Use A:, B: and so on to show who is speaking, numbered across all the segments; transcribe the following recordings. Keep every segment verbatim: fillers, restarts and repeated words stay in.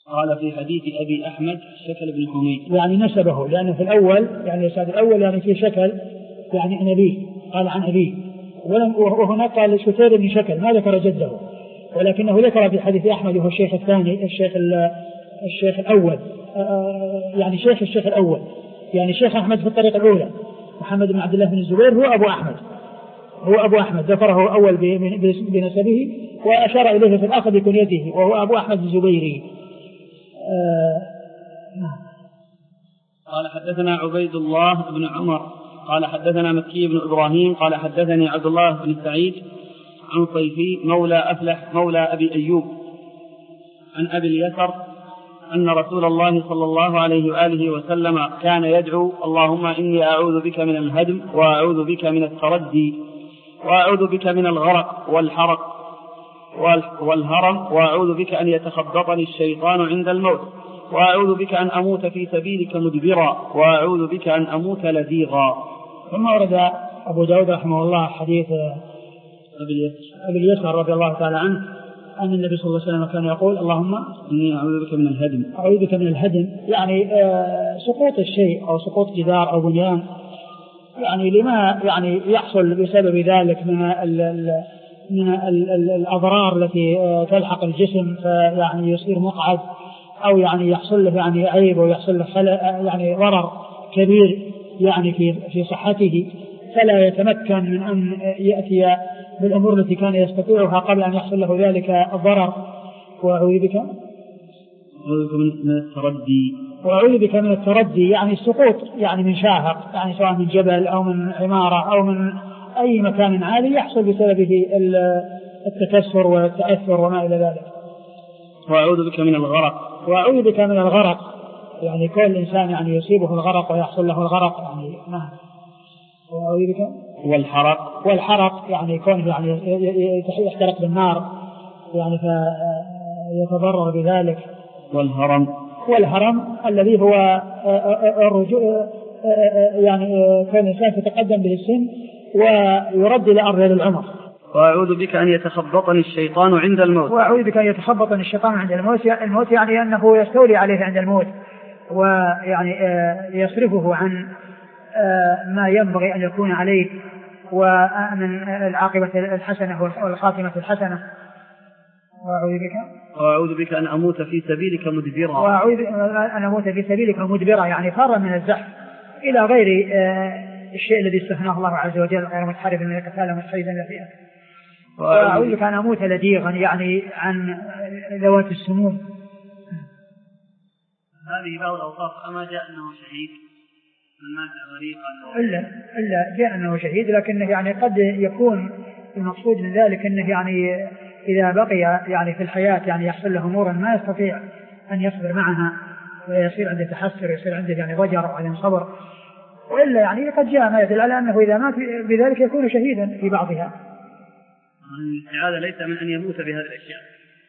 A: قال في حديث أبي أحمد شكل بن حميد،
B: يعني نسبه، لأنه في الأول يعني الإسناد الأول يعني في شكل يعني عن أبيه، قال عن أبيه، وهنا قال شتير بن شكل ما ذكر جده، ولكنه ذكر في حديث أحمد وهو الشيخ الثاني الشيخ الشيخ الأول يعني شيخ الشيخ الأول يعني شيخ أحمد في الطريقة الأولى محمد بن عبد الله بن الزبير هو أبو أحمد هو أبو أحمد ذكره أول بنسبه وأشار إليه في الآخر بكنيته وهو أبو أحمد الزبيري.
A: قال حدثنا عبيد الله بن عمر قال حدثنا مكي بن إبراهيم قال حدثني عبد الله بن سعيد عن صيفي مولى أفلح مولى أبي أيوب عن أبي اليسر أن رسول الله صلى الله عليه وآله وسلم كان يدعو اللهم إني أعوذ بك من الهدم وأعوذ بك من التردي وأعوذ بك من الغرق والحرق والهرم وأعوذ بك أن يتخبطني الشيطان عند الموت وأعوذ بك أن أموت في سبيلك مدبرا وأعوذ بك أن أموت لذيغا.
B: ثم ورد أبو داود رحمه الله حديث أبي اليسر رضي الله تعالى عنه أن النبي صلى الله عليه وسلم كان يقول اللهم
A: إني أعوذ بك من الهدم
B: أعوذ بك من الهدم يعني آه سقوط الشيء أو سقوط جدار أو بنيان يعني لما يعني يحصل بسبب ذلك من ال ال من ال ال الأضرار التي آه تلحق الجسم فيعني يصير مقعد أو يعني يحصل له يعني عيب ويحصل له يعني ضرر كبير يعني في في صحته فلا يتمكن من أن يأتي بالأمور التي كان يستطيعها قبل أن يحصل له ذلك الضرر. وأعوذ بك
A: من التردي
B: وأعوذ بك من التردي يعني السقوط يعني من شاهق يعني سواء من جبل أو من عمارة أو من أي مكان عالي يحصل بسببه التكسر والتأثر وما إلى ذلك.
A: وأعوذ بك من الغرق
B: وأعوذ بك من الغرق يعني كل إنسان يعني يصيبه الغرق ويحصل له الغرق يعني نعم. وأعوذ بك
A: والحرق
B: والحرق يعني يكون يعني يحترق بالنار يعني فيتضرر بذلك.
A: والهرم
B: والهرم الذي هو الرجوع يعني كان الإنسان يتقدم به السن ويرد إلى أرذل العمر.
A: وأعوذ بك أن يتخبطني الشيطان عند الموت
B: وأعوذ بك أن يتخبطني الشيطان عند الموت الموت يعني أنه يستولي عليه عند الموت ويعني يصرفه عن ما ينبغي أن يكون عليه ومن العاقبة الحسنة والخاتمة الحسنة. وأعوذ بك
A: وأعوذ بك أن أموت في سبيلك مدبرا
B: وأعوذ أن أموت في سبيلك مدبرا يعني فرا من الزحف إلى غير الشيء الذي استثناه الله عز وجل غير متحرف من القتال ومتحيزا لفئة. وأعوذ بك أن أموت لديغا يعني عن ذوات السموم.
A: هذه بعض الأوصاف أما جاء أنه شهيد من مات غريقا
B: إلا إلا جاء أنه شهيد لكنه يعني قد يكون المقصود من ذلك أنه يعني إذا بقي يعني في الحياة يعني يحصل له أمورا ما يستطيع أن يصبر معها ويصير عنده تحسر يصير عنده يعني ضجر وعدم صبر وإلا يعني قد جاء ما يدل على أنه إذا مات بذلك يكون شهيدا في بعضها.
A: الاستعاذة ليس من أن يموت بهذه الأشياء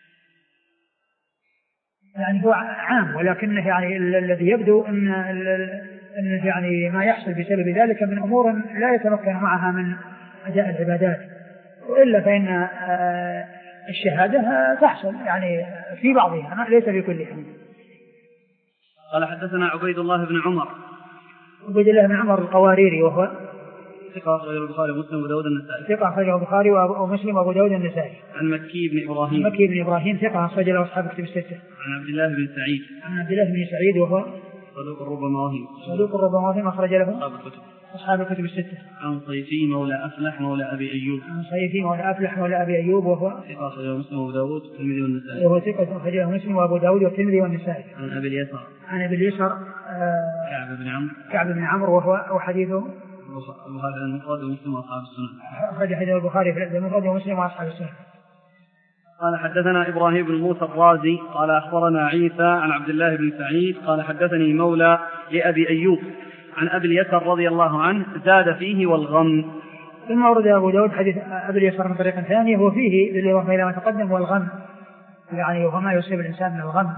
B: يعني هو عام ولكنه يعني الذي يبدو أن أن يعني ما يحصل بسبب ذلك من أمور لا يتمكن معها من أداء العبادات وإلا فإن الشهادة تحصل يعني في بعضها ليس في كلها.
A: قال حدثنا عبيد الله بن عمر
B: عبيد الله بن عمر القواريري وهو
A: ثقة أخرجه البخاري ومسلم وأبو داود النسائي
B: ثقة أخرجه البخاري ومسلم وأبو داود النسائي.
A: عن مكي بن إبراهيم
B: مكي بن إبراهيم ثقة أخرج له أصحاب كتب الستة.
A: عن عبد الله بن سعيد
B: عن عبد الله بن سعيد وهو
A: صدوق ربما وهم
B: صدوق ربما وهم أخرج له
A: أصحاب الكتب
B: أصحاب الكتب الستة.
A: عن صيفي مولى أفلح مولى أبي أيوب
B: عن صيفي مولى أفلح مولى أبي أيوب وهو
A: ثقة أخرجه مسلم وأبو داود والترمذي والنسائي
B: وهو ثقة أخرجه مسلم وأبو داود والترمذي والنسائي.
A: عن أبي اليسر
B: عن أبي اليسر آه
A: كعب بن عمرو
B: كعب بن عمرو وهو حديثه
A: البخاري المفرد ومسلم وأصحاب السنن
B: أخرج حديث البخاري في المفرد ومسلم وأصحاب السنن.
A: قال حدثنا إبراهيم بن موسى الرازي قال أخبرنا عيسى عن عبد الله بن سعيد قال حدثني مولى لأبي أيوب عن أبي اليسر رضي الله عنه زاد فيه والغم.
B: ثم ورد أبو داود حديث أبي اليسر من طريق ثانية هو فيه بالإضافة إلى ما تقدم والغم يعني وهو ما يصيب الإنسان من الغم.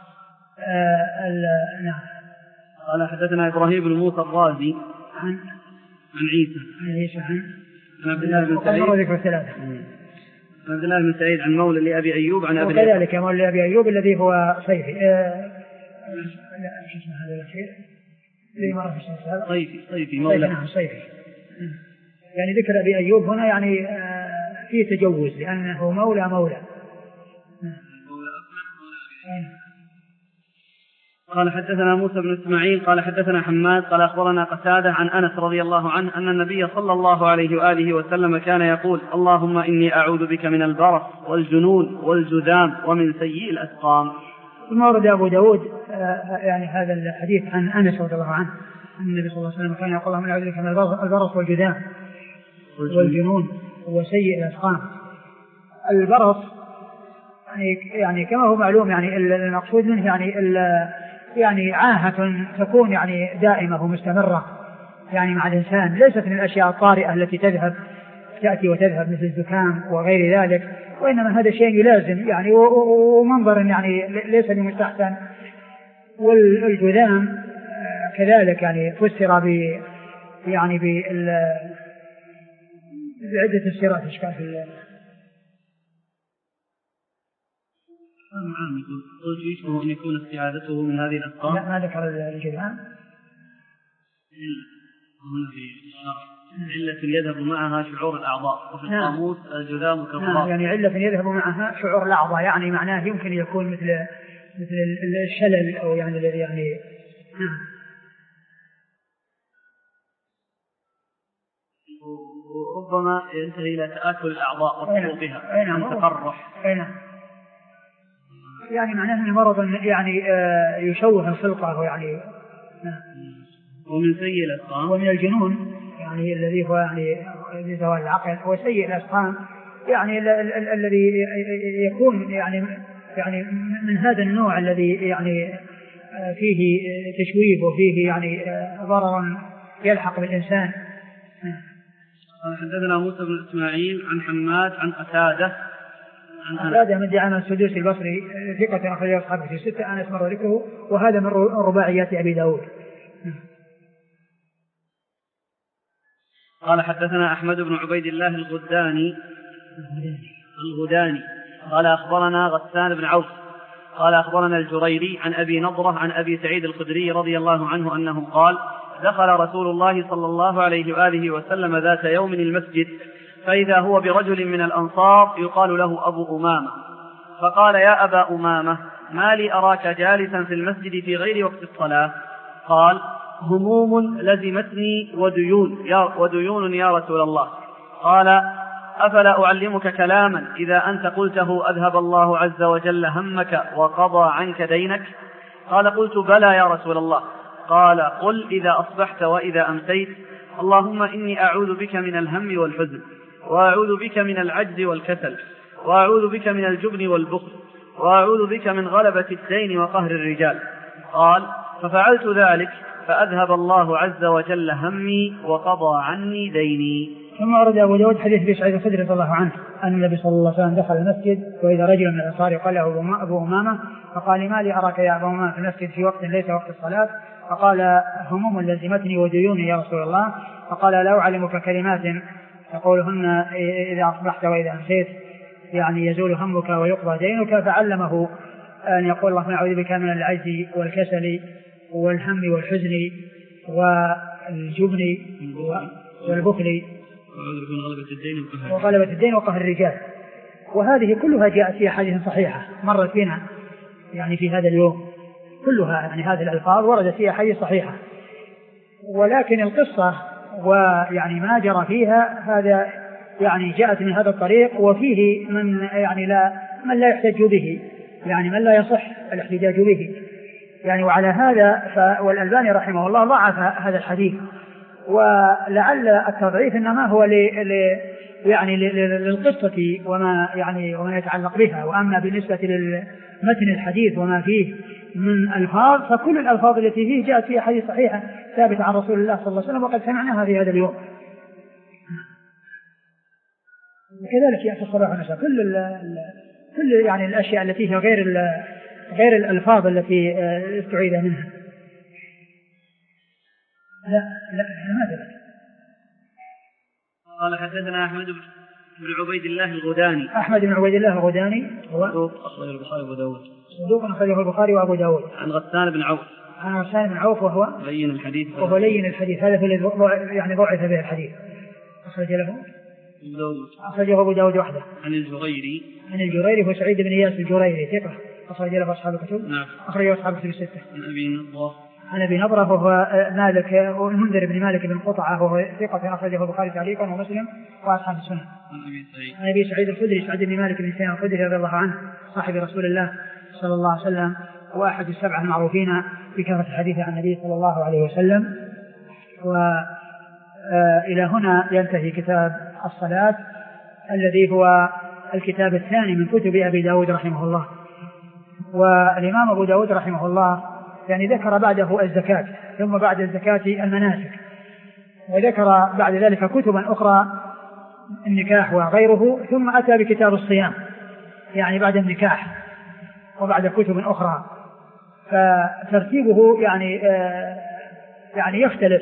B: آه نعم.
A: قال حدثنا إبراهيم بن موسى الرازي
B: عن
A: عن عيسى
B: عن عيسى عن
A: عن عبد الله بن سعيد
B: ذكر ثلاثة
A: عبد الله بن سعيد عن مولى لأبي أيوب عن أبي
B: وكذلك مولى لأبي أيوب الذي هو صيفي. آه شو اسمه هذا الأخير اللي مر في السلسلة؟
A: صيفي صيفي مولى.
B: نعم صيفي. يعني ذكر أبي أيوب هنا يعني آه فيه تجوز لأنه مولى مولى.
A: قال حدثنا موسى بن إسماعيل قال حدثنا حماد قال أخبرنا قتادة عن أنس رضي الله عنه أن النبي صلى الله عليه وآله وسلم كان يقول اللهم إني أعوذ بك من البرص والجنون والجذام ومن سيء الأسقام.
B: ثم ورد أبو داود يعني هذا الحديث عن أنس رضي الله عنه أن النبي صلى الله عليه وسلم كان يقول اللهم إني أعوذ بك من البرص والجذام والجنون وسيء الأسقام. البرص يعني كما هو معلوم يعني المقصود منه يعني يعني عاهة تكون يعني دائمة ومستمرة يعني مع الإنسان، ليست من الأشياء الطارئة التي تذهب تأتي وتذهب مثل الزكام وغير ذلك، وإنما هذا شيء يلازم يعني ومنظر يعني ليس بمستحسن. والجذام كذلك يعني فسر ب يعني بعدة تفسيرات إشكال في
A: نعم. قلت يشبه أن يكون استعاذته من هذه الأسقام.
B: لا ما ذكر الجذام
A: هنا في الشرح علة يذهب معها شعور الأعضاء وفي القاموس الجذام كالضغط.
B: يعني علة يذهب معها شعور الأعضاء يعني معناه يمكن يكون مثل مثل الشلل أو يعني الذي يعني نعم.
A: وربما ينتهي إلى تآكل الأعضاء وسقوطها من تقرح.
B: يعني معناه أنه مرض يعني يشوه الخلقة يعني.
A: ومن سيء الأسقام
B: ومن الجنون يعني الذي هو يعني بزوال العقل، وسيء الأسقام يعني الذي يكون يعني يعني من هذا النوع الذي يعني فيه تشويه وفيه يعني ضرر يلحق بالإنسان.
A: حدثنا موسى بن إسماعيل عن حماد عن قتادة
B: هذا من دعامة السدوسي البصري ثقة أخرجه أصحابه في ستة أنس مر ذكره، وهذا من رباعيات أبي داود.
A: قال حدثنا أحمد بن عبيد الله الغداني الغداني قال أخبرنا غسان بن عوف قال أخبرنا الجريري عن أبي نضرة عن أبي سعيد الخدري رضي الله عنه أنه قال دخل رسول الله صلى الله عليه وآله وسلم ذات يوم المسجد فإذا هو برجل من الأنصار يقال له أبو أمامة، فقال يا أبا أمامة ما لي أراك جالسا في المسجد في غير وقت الصلاة؟ قال هموم لزمتني وديون يا, وديون يا رسول الله. قال أفلا أعلمك كلاما إذا أنت قلته أذهب الله عز وجل همك وقضى عنك دينك؟ قال قلت بلى يا رسول الله. قال قل إذا أصبحت وإذا أمسيت اللهم إني أعوذ بك من الهم والحزن، وأعوذ بك من العجز والكسل، وأعوذ بك من الجبن والبخل، وأعوذ بك من غلبة الدين وقهر الرجال. قال ففعلت ذلك فأذهب الله عز وجل همي وقضى عني ديني.
B: ثم ورد أبو داود حديث أبي سعيد الخدري رضي الله عنه أن النبي صلى الله عليه وسلم دخل المسجد وإذا رجل من الأنصار قال له أبو أمامة، فقال ما لي أراك يا أبو أمامة في المسجد في وقت ليس وقت الصلاة؟ فقال هموم لزمتني وديوني يا رسول الله. فقال لا أعلمك كلمات تقولهن إذا أصبحت وإذا أمسيت يعني يزول همك ويقضى دينك؟ فعلمه أن يقول اللهم أعوذ بك من العجز والكسل والهم والحزن والجبن والبخل وغلبة الدين وقهر الرجال. وهذه كلها جاءت في أحاديث صحيحة مرت فينا يعني في هذا اليوم، كلها يعني هذه الألفاظ وردت فيها أحاديث صحيحة، ولكن القصة ويعني ما جرى فيها هذا يعني جاءت من هذا الطريق، وفيه من يعني لا من لا يحتج به، يعني من لا يصح الاحتجاج به يعني. وعلى هذا والألباني رحمه الله ضعف هذا الحديث، ولعل التضعيف إنما هو ل يعني للقصة وما يعني وما يتعلق بها، وأما بالنسبة للمتن الحديث وما فيه من ألفاظ فكل الألفاظ التي فيه جاءت فيها حديث صحيحة ثابتة عن رسول الله صلى الله عليه وسلم، وقد سمعناها في هذا اليوم. وكذلك يأتي الصلاة والنساء كل ال كل يعني الأشياء التي هي غير غير الألفاظ التي استعيذ منها. لا لا ما ذلك.
A: قال حدثنا أحمد بن عبيد الله الغداني.
B: أحمد بن عبيد الله الغداني هو
A: صدوق أخرجه البخاري وأبو داود.
B: صدوق أخرجه البخاري وأبو داود.
A: عن غسان بن عوف.
B: عن غسان بن عوف وهو
A: لين الحديث.
B: وهو لين الحديث، هذا في يعني ضعف به الحديث. أخرج له أخرجه أبو داود وحده.
A: عن الجريري.
B: عن الجريري هو سعيد بن إياس الجريري ثقة أخرج له أصحاب الكتب.
A: نعم.
B: أخرجه أصحاب الكتب الستة.
A: عن أبي نضرة.
B: عن أبي نضرة وهو مالك المنذر بن مالك بن قطعة وهو ثقة أخرجه البخاري تعليقا ومسلم وأصحاب السنة.
A: عن أبي سعيد.
B: عن أبي سعيد الخدري سعد بن مالك بن سنان الخدري رضي الله عنه صاحب رسول الله صلى الله عليه وسلم وأحد السبعة المعروفين بكثرة الحديث عن النبي صلى الله عليه وسلم. وإلى هنا ينتهي كتاب الصلاة الذي هو الكتاب الثاني من كتب أبي داود رحمه الله. والإمام أبو داود رحمه الله يعني ذكر بعده الزكاة، ثم بعد الزكاة المناسك، وذكر بعد ذلك كتبا أخرى النكاح وغيره، ثم أتى بكتاب الصيام يعني بعد النكاح وبعد كتب أخرى. فترتيبه يعني آه يعني يختلف،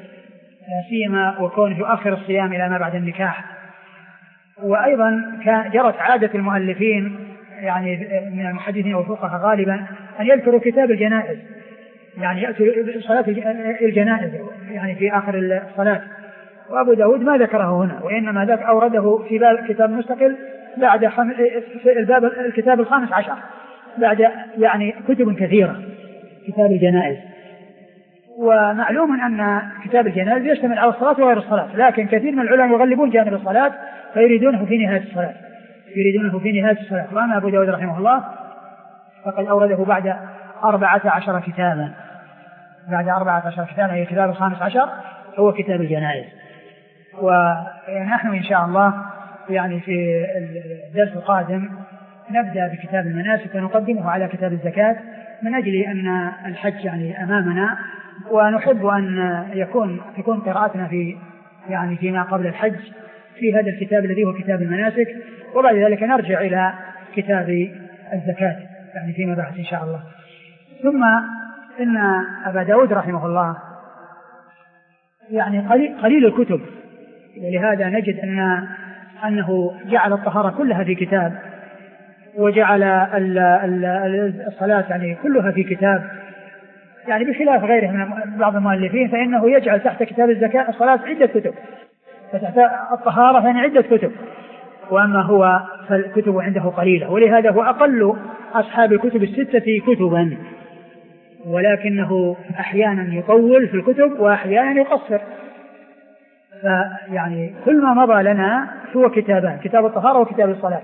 B: سيما وكونه يؤخر الصيام إلى ما بعد النكاح. وأيضا جرت عادة المؤلفين يعني من المحدثين والفقهاء غالبا أن يذكروا كتاب الجنائز، يعني يأتوا صلاة الجنائز يعني في آخر الصلاة. وأبو داود ما ذكره هنا، وإنما ذاك أورده في باب كتاب مستقل بعد خم... في الباب الكتاب الخامس عشر بعد يعني كتب كثيرة كتاب الجنائز. ومعلوم أن كتاب الجنائز يشتمل على الصلاة وغير الصلاة، لكن كثير من العلماء يغلبون جانب الصلاة فيريدونه في نهاية الصلاة يريدونه في نهاية الصلاة. وأما أبو داود رحمه الله فقد أورده بعد أربعة عشر كتابا بعد أربعة عشر كتابا هي الكتاب الخامس عشر هو كتاب الجنائز. ونحن إن شاء الله يعني في الدرس القادم نبدأ بكتاب المناسك ونقدمه على كتاب الزكاة من أجل أن الحج يعني أمامنا، ونحب أن يكون تكون قراءتنا في يعني فيما قبل الحج في هذا الكتاب الذي هو كتاب المناسك، وبعد ذلك نرجع إلى كتاب الزكاة يعني فيما بعد إن شاء الله. ثم إن أبا داود رحمه الله يعني قليل, قليل الكتب، ولهذا نجد أن أنه جعل الطهارة كلها في كتاب، وجعل الصلاة يعني كلها في كتاب، يعني بخلاف غيره من بعض المؤلفين فإنه يجعل تحت كتاب الزكاة الصلاة عدة كتب، فتحت الطهارة يعني عدة كتب، وأما هو فالكتب عنده قليلة، ولهذا هو أقل أصحاب الكتب الستة كتبا، ولكنه أحيانا يطول في الكتب وأحيانا يقصر. فيعني كل ما مضى لنا هو كتابان، كتاب الطهارة وكتاب الصلاة،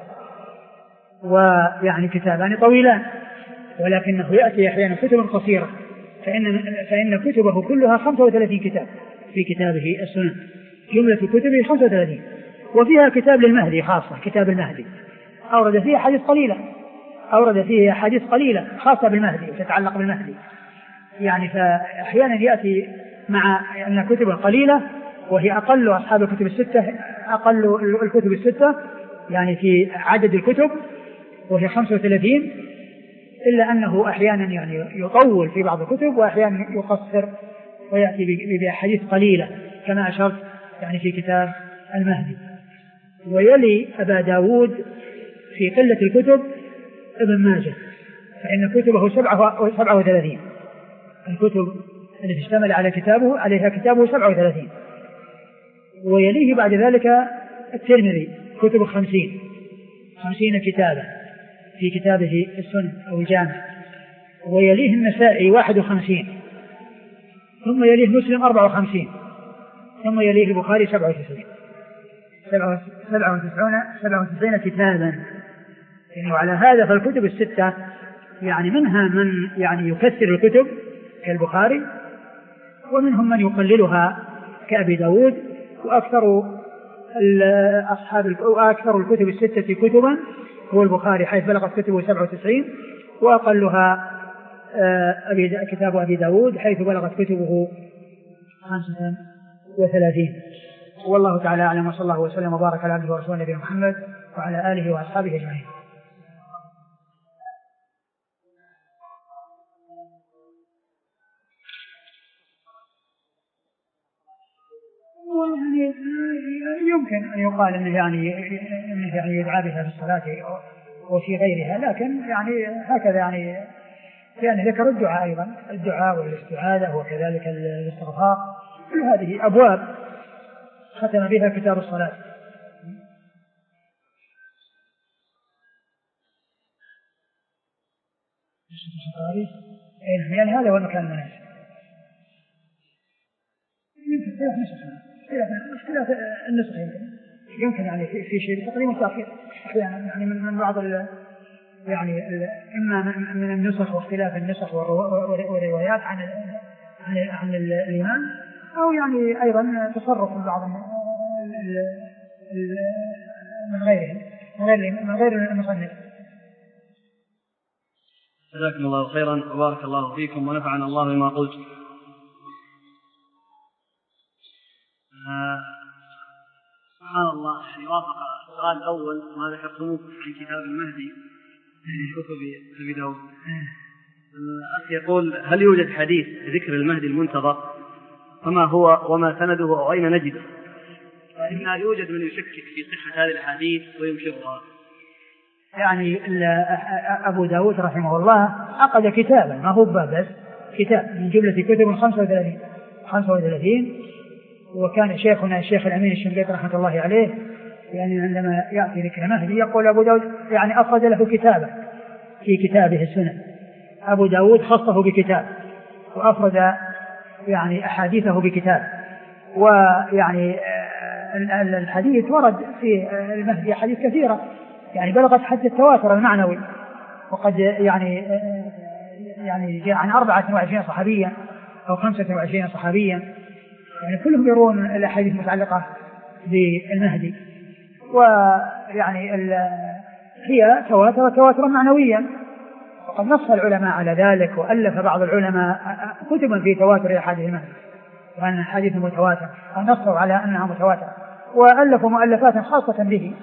B: ويعني كتابان طويلان، ولكنه يأتي أحيانا كتب قصيرة، فإن, فإن كتبه كلها خمسة وثلاثين كتاب في كتابه السنن، جملة كتبه خمسة وثلاثين، وفيها كتاب للمهدي خاصة، كتاب المهدي أورد فيه حديث قليلة أورد فيه حديث قليلة خاصة بالمهدي وتتعلق بالمهدي. يعني فأحيانا يأتي مع أن كتبه قليلة وهي أقل أصحاب الكتب الستة أقل الكتب الستة يعني في عدد الكتب وهي خمسة وثلاثين، إلا أنه أحيانا يعني يطول في بعض الكتب وأحيانا يقصر ويأتي بأحاديث قليلة كما أشرت يعني في كتاب المهدي. ويلي أبا داود في قلة الكتب ابن ماجه، فإن كتبه سبعة وثلاثين، الكتب التي اشتمل على كتابه عليها كتابه سبعة وثلاثين. ويليه بعد ذلك الترمذي كتب خمسين خمسين كتابا في كتابه السنن أو الجامع. ويليه النسائي واحد وخمسين، ثم يليه مسلم أربعة وخمسين، ثم يليه البخاري سبعة وتسعين سبعة وتسعين سبعة وتسعين كتابا. يعني وعلى هذا فالكتب الستة يعني منها من يعني يكثر الكتب كالبخاري، ومنهم من يقللها كأبي داود، وأكثر أصحاب وأكثر الكتب الستة كتبا هو البخاري حيث بلغت كتبه سبعة وتسعين، وأقلها أبي كتاب أبي داود حيث بلغت كتبه خمسة وثلاثين. والله تعالى أعلم، وصلى الله وسلم وبارك على عبده ورسوله نبينا محمد وعلى آله وأصحابه أجمعين. يعني يمكن أن يقال أنه يعني أنه يعني يدعى بها في الصلاة وفي غيرها، لكن يعني هكذا يعني يعني ذكر الدعاء أيضا، الدعاء والاستعاذة وكذلك الاستغفار، كل هذه أبواب ختم بها كتاب الصلاة. يعني هذا هو المكان المناسب. مشكلة النسخ يمكن يعني في شيء تقديم وتأخير أحيانا يعني من بعض يعني إما من النسخ واختلاف النسخ والروايات عن عن عن الإمام، أو يعني أيضا تصرف من بعض من غيرهم من غير من غير المصنف.
A: جزاكم الله خيرا وبارك الله فيكم ونفعنا الله بما قلت. آه سبحان الله، يعني وافق السؤال الأول ما ذكرتموه عن كتاب المهدي في كتب أبي داود. الأخ يقول: هل يوجد حديث ذكر المهدي المنتظر؟ فما هو وما سنده وأين نجده؟ فإن يوجد من يشكك في صحة هذه الحديث وينشرها.
B: يعني أبو داود رحمه الله عقد كتابا، ما هو بس كتاب من جملة كتب خمسة وثلاثين، وكان شيخنا الشيخ الأمين الشنقيطي رحمة الله عليه يعني عندما يأتي ذكر المهدي يقول أبو داود يعني أفرد له كتابا في كتابه السنن. أبو داود خصه بكتاب وأفرد يعني أحاديثه بكتاب، ويعني الحديث ورد في المهدي أحاديث كثيرة يعني بلغت حد التواتر المعنوي، وقد يعني يعني جاء عن أربعة وعشرين صحابيا أو خمسة وعشرين صحابيا، يعني كلهم يرون الأحاديث المتعلقة بالمهدي، ويعني هي تواتر تواترا معنويا، وقد نص العلماء على ذلك، وألف بعض العلماء كتبا في تواتر الأحاديث المهدي وأن الحديث متواتر، نصوا على أنها متواترة وألفوا مؤلفات خاصة به.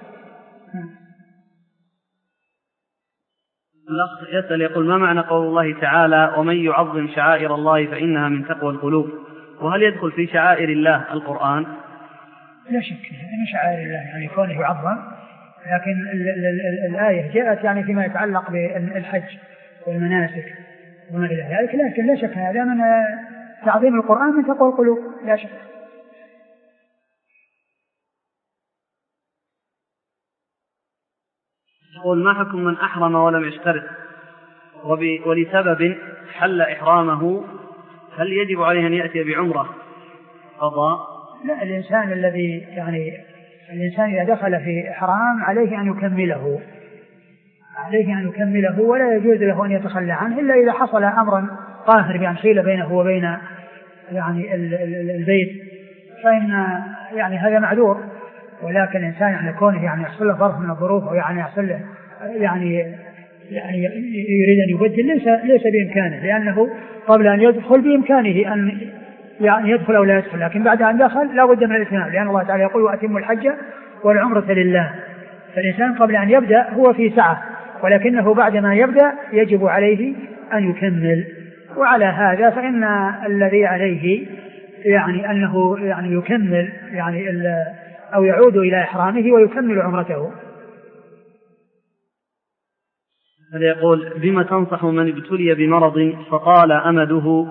A: الأخ يسأل يقول: ما معنى قول الله تعالى: ومن يعظم شعائر الله فإنها من تقوى القلوب؟ وهل يدخل في شعائر الله القرآن؟
B: لا شك من شعائر الله يعني كونه يعظم، لكن ال ال ال الآية جاءت يعني فيما يتعلق بالحج والمناسك وما إلى ذلك، لكن لا شك هذا من تعظيم القرآن من تقوى القلوب لا شك.
A: يقول: ما حكم من أحرم ولم يشترط ولسبب حل إحرامه، هل يجب عليه أن يأتي بعمرة قضاء؟
B: لا، الإنسان الذي يعني الإنسان إذا دخل في إحرام عليه أن يكمله عليه أن يكمله ولا يجوز له أن يتخلى عنه إلا إذا حصل أمرا قاهر بأن حيل بينه وبين يعني البيت، فإن يعني هذا معذور. ولكن الإنسان يعني كونه يعني يحصل له ظرف من الظروف أو يعني يحصل له يعني يعني يريد أن يبدل ليس ليس بإمكانه، لأنه قبل أن يدخل بإمكانه أن يعني يدخل أو لا يدخل، لكن بعد أن دخل لا بد من الاتمام، لأن الله تعالى يقول: وأتموا الحج والعمرة لله. فالإنسان قبل أن يبدأ هو في سعة، ولكنه بعد ما يبدأ يجب عليه أن يكمل. وعلى هذا فإن الذي عليه يعني أنه يعني يكمل يعني أو يعود إلى إحرامه ويكمل عمرته.
A: هذا يقول: بما تنصح من ابتلي بمرض فطال أمده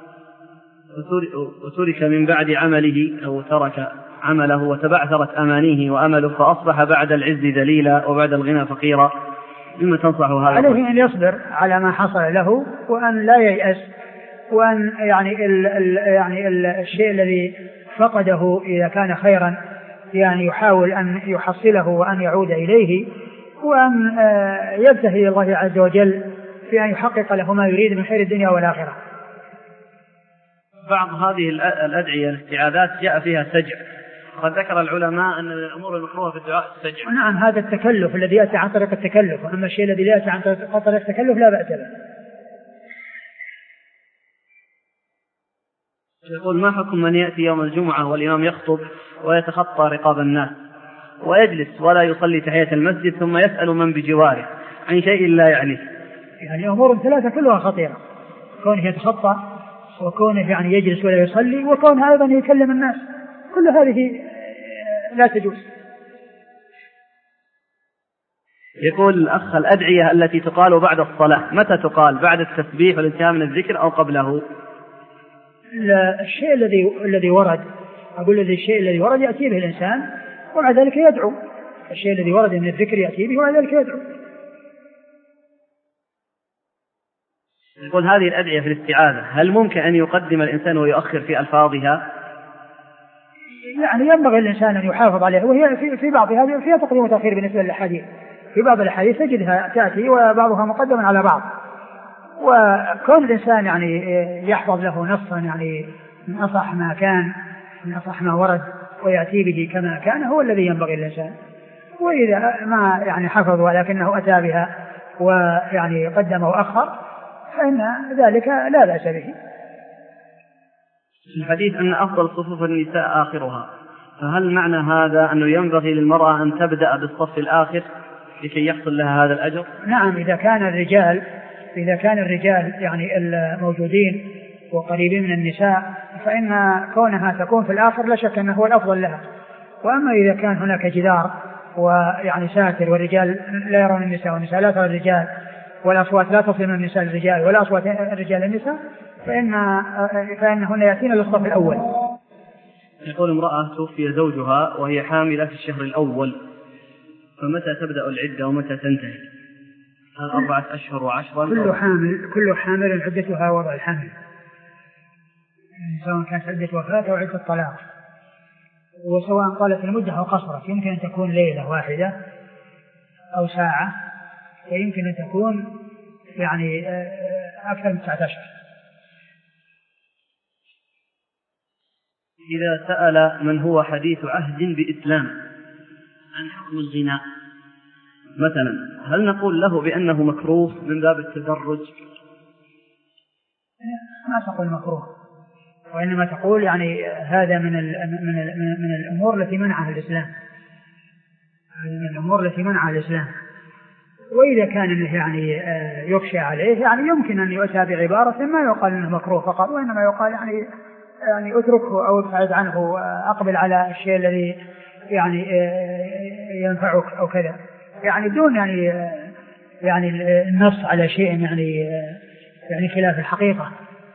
A: وترك من بعد عمله أو ترك عمله وتبعثرت أمانيه وأمله فأصبح بعد العز ذليلا وبعد الغنى فقيرا، بما تنصح هذا؟
B: عليه أن يصبر على ما حصل له وأن لا ييأس، وأن يعني ال ال يعني ال الشيء الذي فقده إذا كان خيرا يعني يحاول أن يحصله وأن يعود إليه، وأن يبتهل إلى الله عز وجل في أن يحقق له ما يريد من خير الدنيا والآخرة.
A: بعض هذه الأدعية الاستعاذات جاء فيها سجع، وقد ذكر العلماء أن الأمور المكروهة في الدعاء السجع.
B: نعم، هذا التكلف الذي يأتي عن طريق التكلف، وأما الشيء الذي لا يأتي عن طريق التكلف لا بأس به.
A: يقول: ما حكم من يأتي يوم الجمعة والإمام يخطب ويتخطى رقاب الناس ويجلس ولا يصلي تحية المسجد ثم يسأل من بجواره عن شيء لا يعنيه؟
B: يعني أمور ثلاثة كلها خطيرة، كونه يتخطى وكونه يعني يجلس ولا يصلي وكونه أيضا يكلم الناس، كل هذه لا تجوز.
A: يقول الأخ الأدعية التي تقال بعد الصلاة متى تقال؟ بعد التسبيح والانتهاء من الذكر أو قبله؟
B: الشيء الذي الذي ورد، أقول الذي الشيء الذي ورد يأتي به الإنسان ومع ذلك يدعو، الشيء الذي ورد من الذكر يأتي به ومع ذلك يدعو.
A: يقول هذه الأدعية في الاستعاذة هل ممكن أن يقدم الإنسان ويؤخر في ألفاظها؟
B: يعني ينبغي الإنسان أن يحافظ عليها، وهي في, في بعضها فيها تقديم وتأخير بالنسبة للحديث، في بعض الحديث تجدها تأتي وبعضها مقدم على بعض، وكون الإنسان يعني يحفظ له نصا يعني من أصح ما كان من أصح ما ورد ويأتي به كما كان هو الذي ينبغي الإنسان. وإذا ما يعني حفظ ولكنه أتى بها ويعني قدم وأخر فإن ذلك لا بأس به.
A: الحديث أن أفضل صفوف النساء آخرها، فهل معنى هذا أنه ينبغي للمرأة أن تبدأ بالصف الآخر لكي يحصل لها هذا الأجر؟
B: نعم، إذا كان الرجال إذا كان الرجال يعني الموجودين وقريبين من النساء فإن كونها تكون في الآخر لا شك أنه هو الأفضل لها. وأما إذا كان هناك جدار ويعني ساتر والرجال لا يرون النساء والنساء لا ترى الرجال والأصوات لا تصل من النساء للرجال ولا أصوات الرجال للنساء فإن فإنهن يأتين للصف الأول.
A: يقول امرأة توفي زوجها وهي حاملة في الشهر الأول، فمتى تبدأ العدة ومتى تنتهي؟ هل أربعة أشهر وعشرا؟
B: كل حامل كل حامل عدتها وضع الحمل، يعني سواء كانت عدة وفاة أو عدة طلاق، وسواء طالت المدة أو قصرت، يمكن أن تكون ليلة واحدة أو ساعة، ويمكن أن تكون يعني أكثر من تسعة أشهر.
A: إذا سأل من هو حديث عهد بإسلام عن حكم الزنا مثلا هل نقول له بأنه مكروه من باب التدرج؟
B: ما تقول مكروه، وإنما تقول يعني هذا من ال من ال من الأمور التي منعها الإسلام، من الأمور التي منعها الإسلام. وإذا كان يعني يخشى عليه يعني يمكن أن يؤتى بعبارة ما يقال أنه مكروه فقط، وإنما يقال يعني يعني اتركه أو ابعد عنه، أقبل على الشيء الذي يعني ينفعك أو كذا، يعني دون يعني يعني النص على شيء يعني يعني خلاف الحقيقة.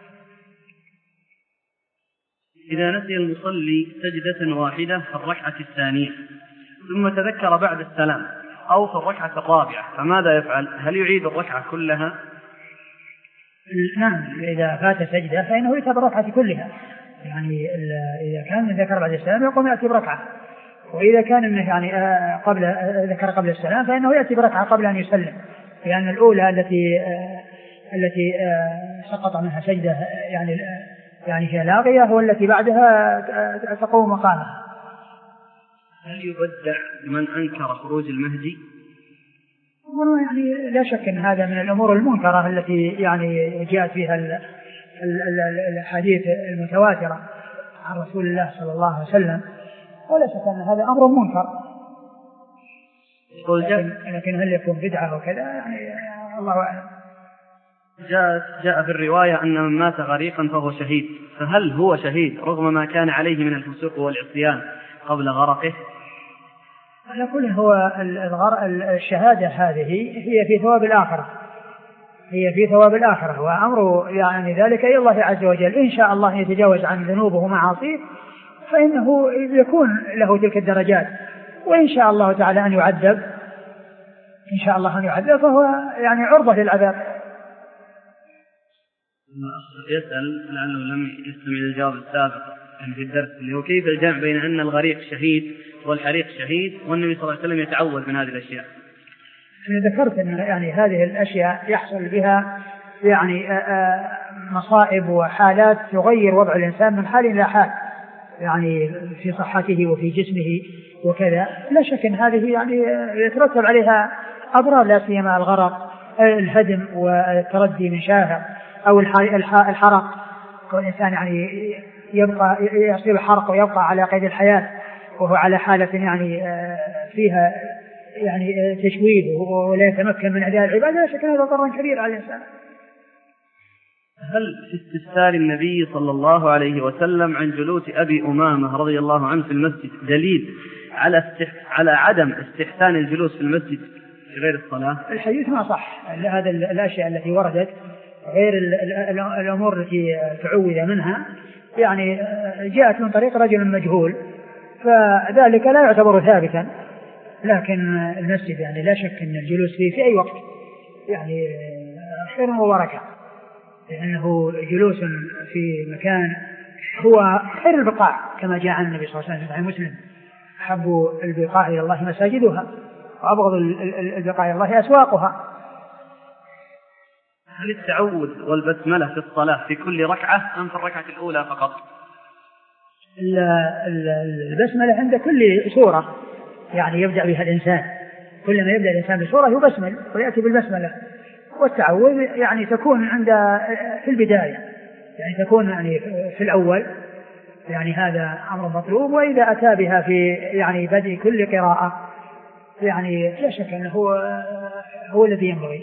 A: إذا نسي المصلي سجدة واحدة في الركعة الثانية ثم تذكر بعد السلام أو في الركعة الرابعة فماذا يفعل؟ هل يعيد الركعة كلها؟
B: نعم، إذا فات سجدة فإنه يأتي بالركعة كلها، يعني إذا كان ذكر بعد السلام يقوم يأتي بركعة، وإذا كان يعني قبل ذكر قبل السلام فإنه يأتي بركعة قبل أن يسلم، لأن الأولى التي التي سقط منها سجدة يعني يعني هي لاغية، هو التي بعدها تقوم مقامها.
A: هل يبدع من أنكر خروج المهدي؟
B: يعني لا شك أن هذا من الأمور المنكرة التي يعني جاءت فيها الحديث المتواترة عن رسول الله صلى الله عليه وسلم، ولا شك أن هذا أمر منكر، لكن, لكن هل يكون بدعة وكذا يعني الله أعلم.
A: جاء, جاء في الرواية أن من مات غريقا فهو شهيد، فهل هو شهيد رغم ما كان عليه من الفسوق والعصيان قبل غرقه؟
B: على كل هو الشهادة هذه هي في ثواب الآخرة، هي في ثواب الآخرة، وأمر يعني ذلك إلى الله عز وجل، إن شاء الله يتجاوز عن ذنوبه ومعاصيه فإنه يكون له تلك الدرجات، وإن شاء الله تعالى أن يعذب إن شاء الله أن يعذب فهو يعني عرضة للعذاب.
A: يسأل لعله لم يستمع للجواب السابق يعني في الدرس اللي هو كيف الجمع بين أن الغريق شهيد والحريق شهيد والنبي صلى الله عليه وسلم يتعوذ من هذه الأشياء.
B: أنا ذكرت أن يعني هذه الأشياء يحصل بها يعني مصائب وحالات تغير وضع الإنسان من حال إلى حال، يعني في صحته وفي جسمه وكذا، لا شك أن هذه يعني يترتب عليها أضرار، لا سيما الغرق، الهدم والتردي من شاهق أو الحرق، والإنسان يعني يبقى يصيب الحرق ويبقى على قيد الحياة وهو على حالة يعني فيها يعني تشويه ولا يتمكن من أداء العبادة، لا شك أن هذا ضرر كبير على الإنسان.
A: هل في استفسار النبي صلى الله عليه وسلم عن جلوس أبي أمامة رضي الله عنه في المسجد دليل على استح... على عدم استحسان الجلوس في المسجد في غير الصلاة؟
B: الحديث ما صح. هذا الأشياء التي وردت غير الأمور التي تعوذ منها يعني جاءت من طريق رجل مجهول، فذلك لا يعتبر ثابتا. لكن المسجد يعني لا شك أن الجلوس فيه في أي وقت يعني خير وبركة، لأنه جلوس في مكان هو خير البقاع، كما جاء عن النبي صلى الله عليه وسلم في صحيح مسلم: أحب البقاع إلى الله مساجدها وأبغض البقاع إلى الله أسواقها.
A: هل التعوذ والبسملة في الصلاة في كل ركعة أم في الركعة الأولى فقط؟
B: البسملة عند كل سورة يعني يبدأ بها الإنسان، كلما يبدأ الإنسان بسورة يبسمل ويأتي بالبسملة. والتعوذ يعني تكون عند في البداية، يعني تكون يعني في الأول، يعني هذا أمر مطلوب. وإذا أتى بها في يعني بدء كل قراءة يعني لا شك أنه هو, هو الذي ينبغي.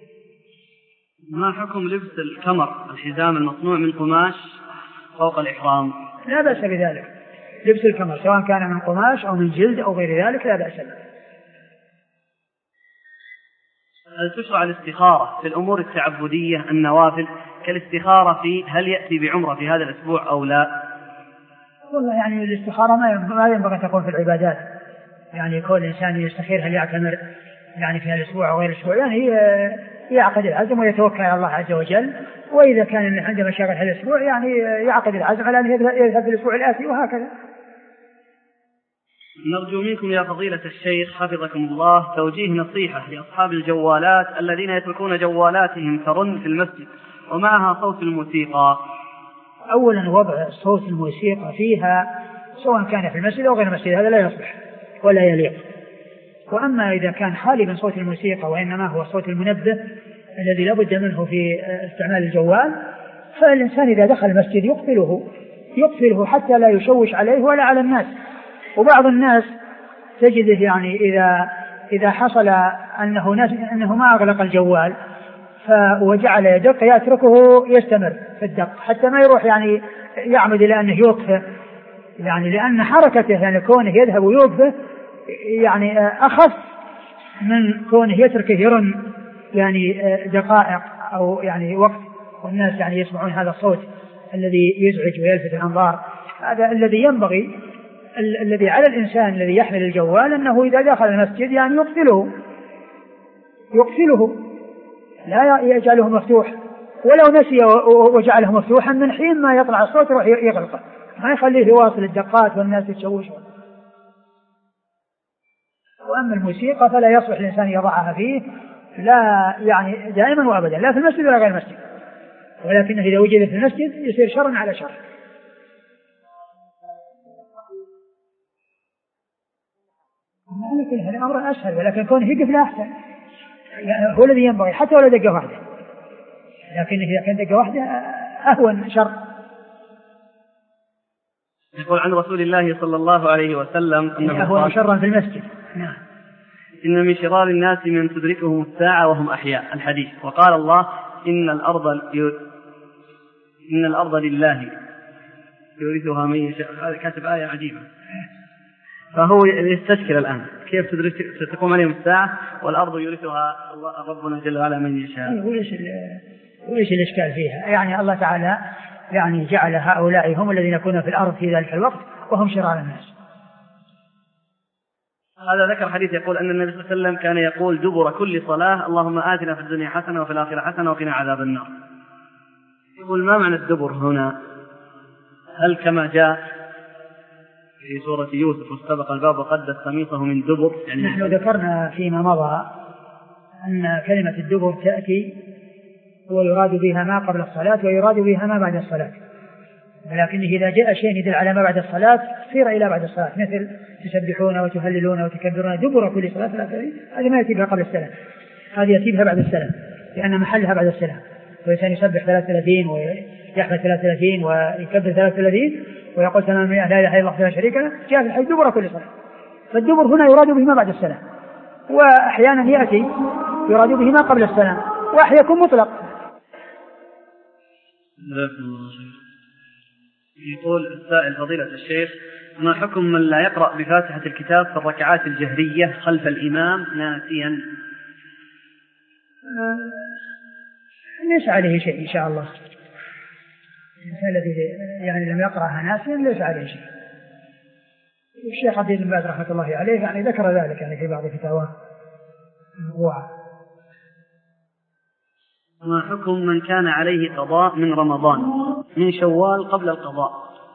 A: ما حكم لبس الكمر الحزام المصنوع من قماش فوق الإحرام؟
B: لا بأس بذلك، لبس الكمر سواء كان من قماش أو من جلد أو غير ذلك لا بأس به.
A: هل تشرع الاستخارة في الأمور التعبدية النوافل كالاستخارة في هل يأتي بعمرة في هذا الأسبوع أو لا؟
B: والله يعني الاستخارة ما ينبغي أن تكون في العبادات، يعني كل إنسان يستخير هل يعتمر يعني في هذا الأسبوع أو غير الأسبوع، يعني يعقد العزم ويتوكل على الله عز وجل. وإذا كان عنده مشاغل هذا الأسبوع يعني يعقد العزم على أن يذهب في الأسبوع الآتي، وهكذا.
A: نرجو منكم يا فضيلة الشيخ حفظكم الله توجيه نصيحة لأصحاب الجوالات الذين يتركون جوالاتهم ترن في المسجد ومعها صوت الموسيقى.
B: أولا وضع صوت الموسيقى فيها سواء كان في المسجد أو غير المسجد هذا لا يصلح ولا يليق. وأما إذا كان خالي من صوت الموسيقى وإنما هو صوت المنبه الذي لا بد منه في استعمال الجوال، فالإنسان إذا دخل المسجد يقفله يقفله حتى لا يشوش عليه ولا على الناس. وبعض الناس تجده يعني إذا إذا حصل أنه ناس أنه ما أغلق الجوال وجعل يدق يتركه يستمر في الدق حتى ما يروح يعني يعمد إلى أنه يوقفه، يعني لأن حركته يعني كونه يذهب ويوقفه يعني أخف من كونه يتركه يرن يعني دقائق أو يعني وقت، والناس يعني يسمعون هذا الصوت الذي يزعج ويلفت الأنظار. هذا الذي ينبغي الذي على الإنسان الذي يحمل الجوال أنه إذا دخل المسجد يعني يقفله يقفله لا يجعله مفتوح، ولو نسي وجعله مفتوحا من حين ما يطلع الصوت يروح يغلقه، ما يخليه يواصل الدقات والناس يتشوشون. وأما الموسيقى فلا يصلح الإنسان يضعها فيه لا يعني دائما وأبدا، لا في المسجد ولا غير المسجد، ولكنه إذا وجد في المسجد يصير شر على شر. هذا أمر أسهل، ولكن كونه يقف لا أحسن يعني هو الذي ينبغي حتى ولا دقة واحدة، لكن إذا كان دقة واحدة أهون شر.
A: يقول عن رسول الله صلى الله عليه وسلم أنه
B: أهون شرا في المسجد. نعم.
A: إن من شرار الناس من تدركهم الساعة وهم أحياء الحديث. وقال الله إن الأرض إن الأرض لله يورثها من يشاء. هذا كاتب آية عجيبة، فهو يستشكل الآن كيف تدرك ستقوم عليهم الساعة والأرض يورثها ربنا جل وعلا من يشاء.
B: وإيش الإشكال فيها؟ يعني الله تعالى يعني جعل هؤلاء هم الذين يكونون في الأرض في ذلك الوقت وهم شرار الناس.
A: هذا ذكر حديث يقول أن النبي صلى الله عليه وسلم كان يقول دبر كل صلاة اللهم آتنا في الدنيا حسنة وفي الآخرة حسنة وقنا عذاب النار. يقول ما معنى الدبر هنا؟ هل كما جاء في سورة يوسف واستبق الباب وقدت قميصه من دبر؟ يعني
B: نحن ذكرنا فيما مضى أن كلمة الدبر تأتي ويراد بها ما قبل الصلاة ويراد بها ما بعد الصلاة، ولكن إذا جاء شيء يدل على ما بعد الصلاة صير إلى بعد الصلاة، مثل تسبحون وتهللون وتكبرون دبر كل صلاة ثلاثة، هذه ما يأتي بها قبل السلام، هذه يأتي بها بعد السلام لأن محلها بعد السلام. والإنسان يسبح ثلاثة وثلاثين ويحمد ثلاثة وثلاثين ويكبر ثلاثة وثلاثين ويقول تمام لا إله إلا الله لا شريك له، جاء في الحديث دبر كل صلاة. فالدبر هنا يراد به ما بعد السلام، وأحيانا يأتي يراد به ما قبل السلام، وأحيانا يكون مطلق.
A: يقول السائل فضيلة الشيخ: ما حكم من لا يقرأ بفاتحة الكتاب في الركعات الجهرية خلف الإمام ناسيا؟
B: ليس عليه شيء إن شاء الله. الإنسان الذي يعني لم يقرأها ناسيا ليس عليه شيء. الشيخ عبد بن باز رحمة الله عليه يعني ذكر ذلك يعني في بعض فتاواه الموضوعة.
A: ما حكم من كان عليه قضاء من رمضان من شوال قبل القضاء؟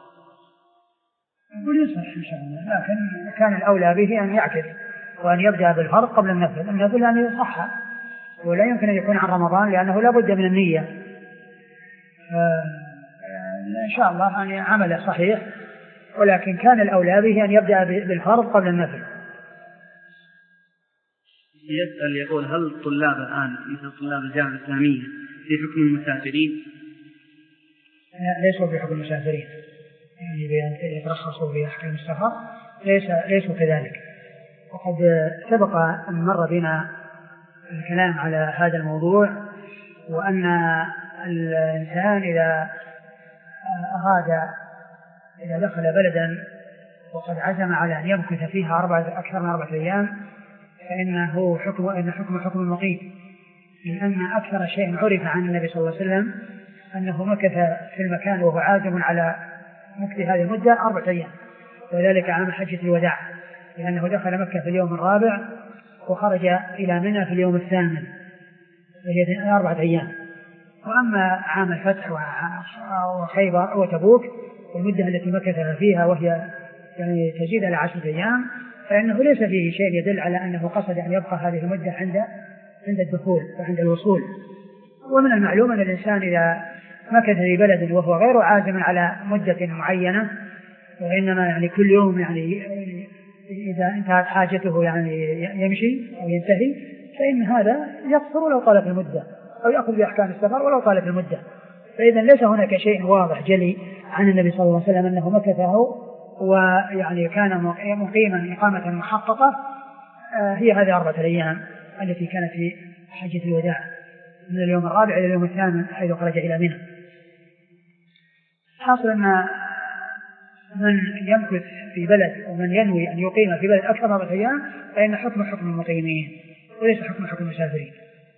B: يقول يصح إن شاء الله، لكن كان الأولى به أن يعكس وأن يبدأ بالفرض قبل النفل. النفل يعني يصح ولا يمكن أن يكون عن رمضان لأنه لا بد من النية. إن شاء الله يعني عمله صحيح، ولكن كان الأولى به أن يبدأ بالفرض قبل النفل.
A: يسأل يقول: هل الطلاب الآن مثل طلاب الجامعة الإسلامية في حكم المسافرين؟
B: ليسوا في حكم المسافرين، يعني بأن يترخصوا في أحكام السفر، ليس ليسوا كذلك. وقد سبق أن مر بنا الكلام على هذا الموضوع، وأن الإنسان إذا أراد إذا دخل بلدا وقد عزم على أن يمكث فيها أربعة أكثر من أربعة أيام فإنه حكم إن حكم حكم المقيم، لأن أكثر شيء عرف عن النبي صلى الله عليه وسلم أنه مكث في المكان وهو عازم على مكث هذه المدة أربعة أيام، وذلك عام حجة الوداع، لأنه دخل مكة في اليوم الرابع وخرج إلى منى في اليوم الثامن، وهي أربعة أيام. وأما عام الفتح وخيبر وتبوك والمدة التي مكث فيها وهي يعني تزيد على عشرة أيام، فإنه ليس فيه شيء يدل على أنه قصد أن يبقى هذه المدة عند عند الدخول وعند الوصول. ومن المعلوم أن الإنسان إذا مكث في بلد وهو غير عازم على مدة معينة، وإنما يعني كل يوم يعني إذا انتهت حاجته يعني يمشي أو ينتهي، فإن هذا يقصر ولو طالت المدة، أو يأخذ بأحكام السفر ولو طالت المدة. فإذا ليس هناك شيء واضح جلي عن النبي صلى الله عليه وسلم أنه مكثه ويعني كان مقيما إقامة محققة. هي هذه أربعة أيام التي كانت في حجة الوداع من اليوم الرابع إلى اليوم الثامن حيث خرج إلى منى. حاصل أن من يمكث في بلد ومن ينوي أن يقيم في بلد أكثر من أربعة أيام فإن حكم حكم المقيمين وليس حكم حكم المسافرين.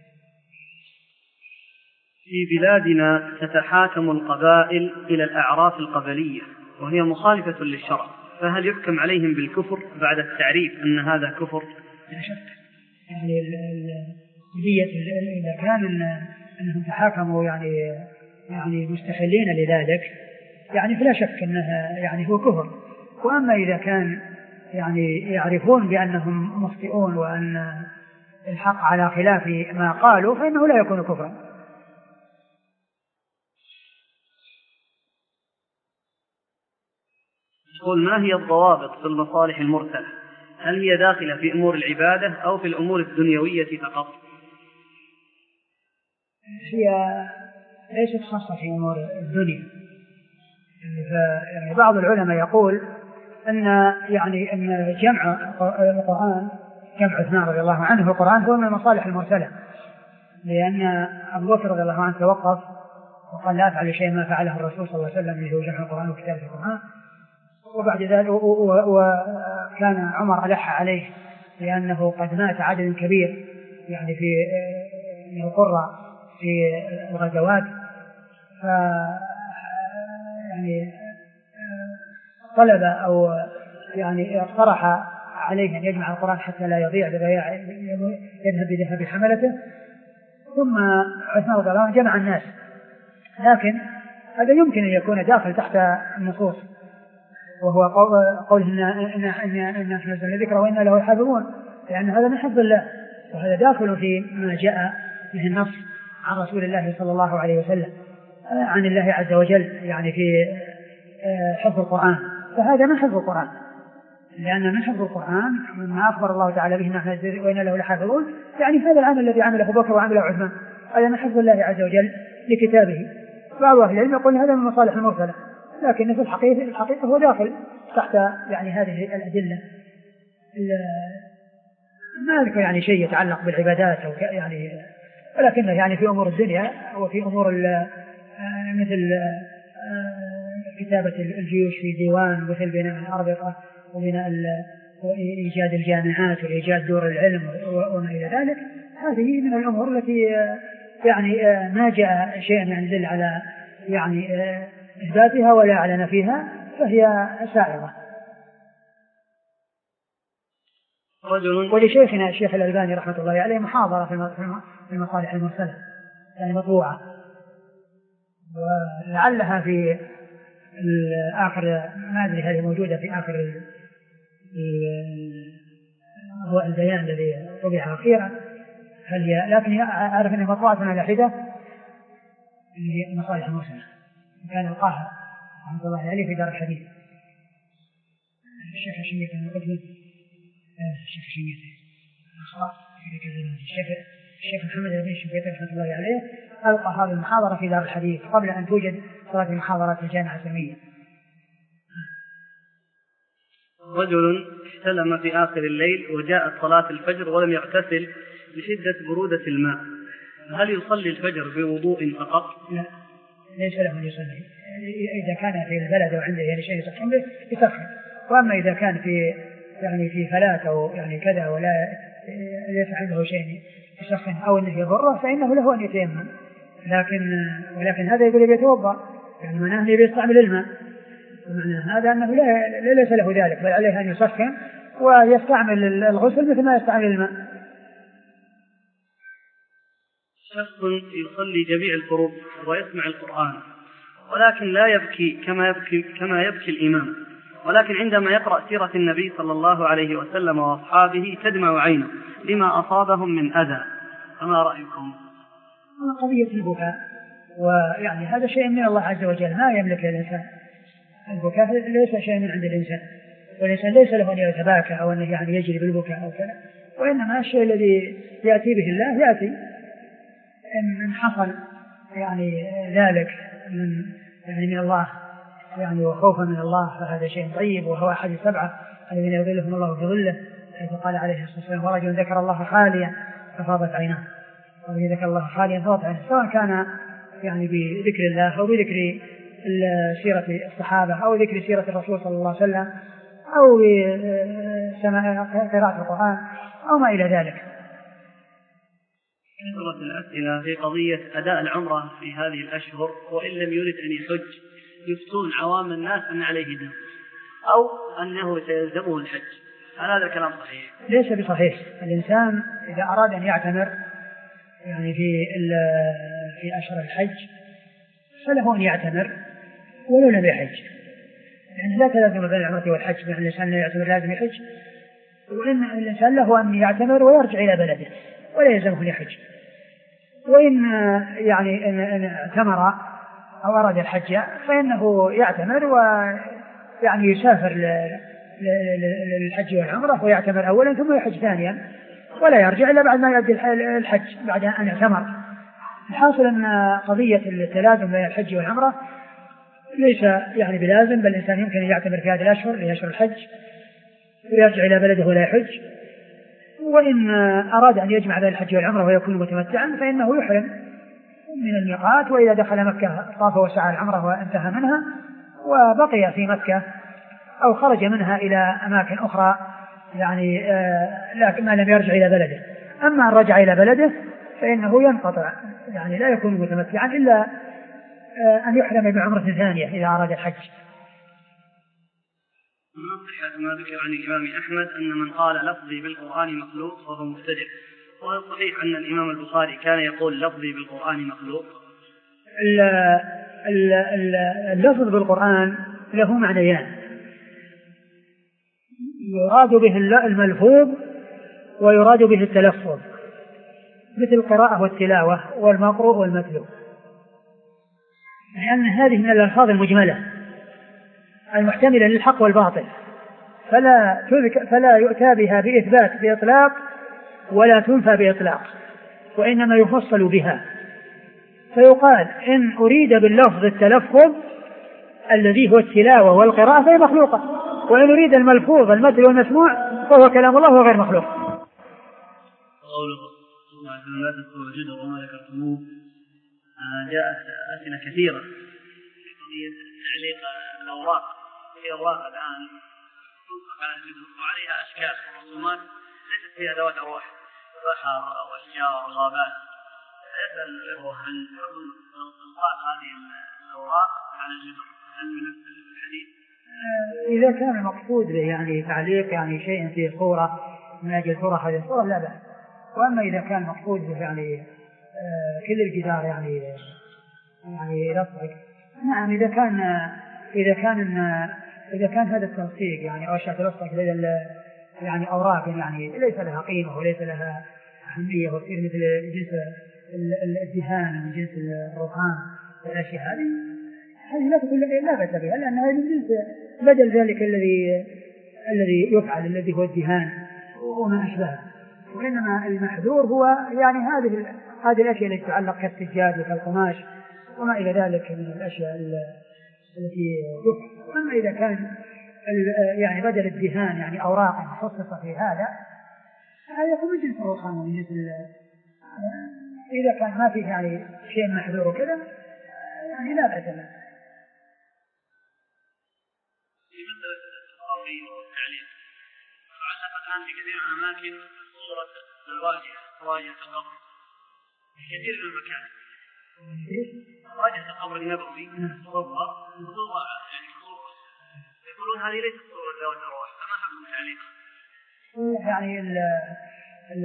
A: في بلادنا تتحاكم القبائل إلى الأعراف القبلية وهي مخالفة للشرع، فهل يحكم عليهم بالكفر بعد التعريف أن هذا كفر؟
B: لا شك، يعني القضية إذا كان أنهم تحاكموا يعني يعني مستحلين لذلك يعني فلا شك أنها يعني هو كفر. وأما إذا كان يعني يعرفون بأنهم مخطئون وأن الحق على خلاف ما قالوا فإنه لا يكون كفرا.
A: يقول: ما هي الضوابط في المصالح المرسلة؟ هل هي داخلة في أمور العبادة أو في الأمور الدنيوية فقط؟
B: هي ليست خاصة في أمور الدنيا. يعني بعض العلماء يقول أن يعني أن جمع القرآن جمع عثمان رضي الله عنه في القرآن هو من المصالح المرسلة، لأن أبو بكر رضي الله عنه توقف وقال لا أفعل شيء ما فعله الرسول صلى الله عليه وسلم اللي هو جمع القرآن وكتابة القرآن. وبعد ذلك وكان عمر ألح عليه لأنه قد مات عدد كبير يعني في القرى في الغزوات، ف يعني طلب أو يعني اقترح عليه أن يجمع القرآن حتى لا يضيع بضياع يذهب بذهب حملته. ثم عثمان رضي الله عنه جمع الناس، لكن هذا يمكن أن يكون داخل تحت النصوص، وهو قول إن إن إن إن نزلنا الذكر وإنا له حافظون، لأن هذا من حفظ الله، وهذا داخل في ما جاء به النص عن رسول الله صلى الله عليه وسلم عن الله عز وجل يعني في حفظ القرآن، فهذا من حفظ القرآن، لأن من حفظ القرآن مما أخبر الله تعالى به نحن وإنا له لحافظون، يعني هذا العمل الذي عمله بكر وعمله عثمان هذا من حفظ الله عز وجل لكتابه. بعض أهل العلم يقول هذا من مصالح المرسلة، لكن في الحقيقة الحقيقة هو داخل تحت يعني هذه الأدلة. ما ذكر يعني شيء يتعلق بالعبادات أو يعني، ولكنه يعني في أمور الدنيا وفي أمور مثل كتابة الجيوش في ديوان، مثل بناء الأربطة وبناء وإيجاد الجامعات وإيجاد دور العلم وما إلى ذلك. هذه من الأمور التي يعني ما جاء شيء يدل على يعني إثباتها ولا على نفيها، فهي سائغة. ولشيخنا الشيخ الألباني رحمة الله عليه محاضرة في المصالح المرسلة يعني مطبوعة، ولعلها في آخر ما أدري هذه موجودة في آخر هو البيان الذي طبع أخيرا، هل لكن أعرف أنها مطبوعة على حدة في المصالح المرسلة، كان القاها رحمة الله عليه في دار الحديث. الشيخ الشميت المقدم الشيخ الشميت الشيخ الشيخ محمد بن الشنقيطي رحمة الله عليه ألقى هذه المحاضرة في دار الحديث قبل أن توجد صلاة المحاضرات الجامعة الإسلامية.
A: رجل احتلم في آخر الليل وجاءت صلاة الفجر ولم يغتسل لشدة برودة الماء، هل يصلي الفجر بوضوء فقط؟
B: لا، ليس له أن يصلي. إذا كان في البلد وعنده يعني شيء يسخن به يسخن، وأما إذا كان في يعني في فلات أو يعني كذا ولا ليس عنده شيء يسخن أو أنه يضره فإنه له أن يتيمم، لكن ولكن هذا يقول يتوضأ يعني معناه أنه يستعمل الماء، معناه هذا أنه لا ليس له ذلك، بل عليه أن يسخن ويستعمل الغسل مثل ما يستعمل الماء.
A: شخص يصلي جميع الفروض ويسمع القرآن ولكن لا يبكي كما يبكي كما يبكي الإمام، ولكن عندما يقرأ سيرة النبي صلى الله عليه وسلم وأصحابه تدمع عينه لما أصابهم من أذى، فما رأيكم؟
B: قضية البكاء، ويعني هذا شيء من الله عز وجل ما يملك الإنسان. البكاء ليس شيء من عند الإنسان، والإنسان ليس له أن يتباكى أو أنه يعني يجري بالبكاء أو كذا، وإنما الشيء الذي يأتي به الله يأتي. إن حصل يعني ذلك من يعني من الله يعني وخوفا من الله فهذا شيء طيب، وهو أحد السبعة الذين يظلهم الله في ظله، حيث قال عليه الصلاة والسلام: ورجل ذكر الله خاليا ففاضت عيناه. ورجل ذكر الله خاليا ففاضت عيناه، سواء كان يعني بذكر الله أو بذكر سيرة الصحابة أو ذكر سيرة الرسول صلى الله عليه وسلم أو بسماع قراءة القرآن أو ما إلى ذلك.
A: كثرت الأسئلة في قضية أداء العمرة في هذه الأشهر، وإن لم يرد أن يحج يفتون عوام الناس أن عليه دم أو أنه سيلزمه الحج، هل هذا الكلام صحيح؟
B: ليس بصحيح. الإنسان إذا أراد أن يعتمر يعني في في أشهر الحج فله أن يعتمر ولو لم يحج، يعني لا تلازم بين العمرة والحج، يعني الإنسان لا يعتمر لازم يحج، وإن الإنسان له أن يعتمر ويرجع إلى بلده ولا يلزمه أن يحج. وإن يعني إن اعتمر أو أراد الحج فإنه يعتمر ويعني يسافر للحج والعمرة ويعتمر أولا ثم يحج ثانيا، ولا يرجع إلا بعد ما يؤدي الحج بعد أن اعتمر. الحاصل أن قضية التلازم بين الحج والعمرة ليس يعني بلازم، بل الإنسان يمكن أن يعتمر في هذه الأشهر لأشهر الحج ويرجع إلى بلده ولا يحج. وإن أراد أن يجمع بين الحج والعمرة ويكون متمتعا فإنه يحرم من الميقات، وإذا دخل مكة طاف وسعى العمرة وانتهى منها وبقي في مكة أو خرج منها إلى أماكن أخرى يعني آه لكن ما لم يرجع إلى بلده. أما أن رجع إلى بلده فإنه ينقطع، يعني لا يكون متمتعا إلا آه أن يحرم بعمرة ثانية إذا أراد الحج.
A: ما ذكر عن الإمام أحمد أن من قال لفظي بالقرآن مخلوق فهو مبتدع، وهل صحيح أن الإمام البخاري كان يقول لفظي بالقرآن مخلوق؟
B: اللفظ بالقرآن له معنيان، يراد به الملفوظ ويراد به التلفظ، مثل القراءة والتلاوة والمقروء والمتلو، لأن هذه من الألفاظ المجملة المحتملة للحق والباطل، فلا فلا يؤتى بها بإثبات بإطلاق ولا تنفى بإطلاق، وإنما يفصل بها. فيقال إن أريد باللفظ التلفظ الذي هو التلاوة والقراءة فهي مخلوقة، وإن أريد الملفوظ المتل والمسموع فهو كلام الله وغير مخلوق.
A: قوله لا تستوجد وما ذكرتموه جاءت أسئلة كثيرة في قضية تعليق الأوراق. في أوراق الآن تطلق على الجدر وعليها أشكال ورسومات ليست فيها ذوات أرواح، بحر أو أشجار أو غابات. يسأل الأخوة عن حكم إلقاء هذه الأوراق على الجدر، هل من نفس الحديث؟
B: إذا كان المقصود به يعني تعليق يعني شيء فيه صورة من أجل صورة هذه الصورة لا بأس. وأما إذا كان مقصود به يعني آه كل الجدار يعني يعني يلصق، نعم إذا كان إذا كان إذا كان هذا التلصيق يعني أو أشياء تلصق يعني أوراق يعني ليس لها قيمة وليس لها أهمية وتصير مثل جنس الدهان من جنس الرخام والأشياء هذه هذه لا تكون لا بأس بها، لأن هذا من جنس بدل ذلك الذي الذي يفعل الذي هو الدهان وما أشبهه. وإنما المحذور هو يعني هذه هذه الأشياء التي تتعلق كالسجاد وكالقماش وما إلى ذلك من الأشياء التي يفعل. أما إذا كان يعني بدل الدهان يعني أوراق مخصصة في هذا هذا يكون من جنس الرخام ومن جنس إذا كان ما فيه يعني شيء محذور وكذا يعني لا بأس به.
A: في مسألة التصاوير والتعليق تعلق الآن في كثير من الأماكن صورة الواجهة واجهة القبر في كثير من المكان. واجهة القبر النبوي صورة وتوضع يعني صورة، يقولون هذه ليست صورة ذوات أرواح، فما حكم التعليق؟
B: يعني ال ال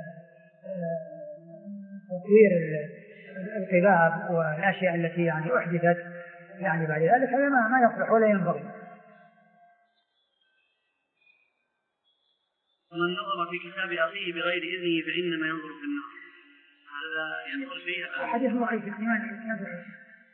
B: تصوير القباب والأشياء التي يعني أحدثت يعني بعد ذلك هذا ما ما يصلح ولا ينبغي.
A: ومن نظر في كتاب أخيه بغير إذنه فإنما ينظر في النار، هذا يدخل فيه
B: حديث ضعيف في الإيمان الإسلام.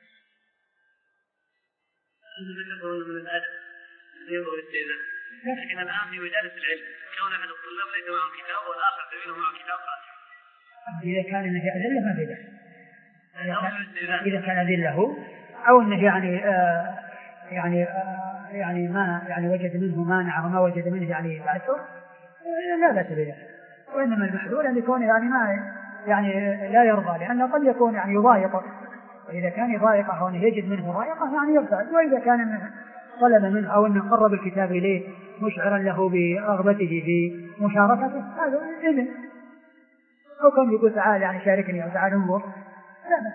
A: أنت تقول من الأدب ينظر الاستئذان، لكن الآن في مجالس العلم كون أحد الطلاب ليس معه كتاب والآخر تبينه معه كتاب قادر.
B: إذا كان إنه أدلة ما بده، إذا كان أدله أو إنه يعني آه يعني آه يعني ما يعني وجد منه مانع وما وجد منه يعني تأثر لا بأس به. وإنما المحذور أن يكون يعني ما يعني لا يرضى، لأنه قد يكون يعني يضايقه، وإذا كان يضايقه وأنه يجد منه ضائقة يعني يرتد. وإذا كان إنه طلب منه أو أنه قرب الكتاب إليه مشعرا له برغبته في مشاركته هذا إذن، أو كان يقول تعال يعني شاركني أو تعال انظر لا بأس.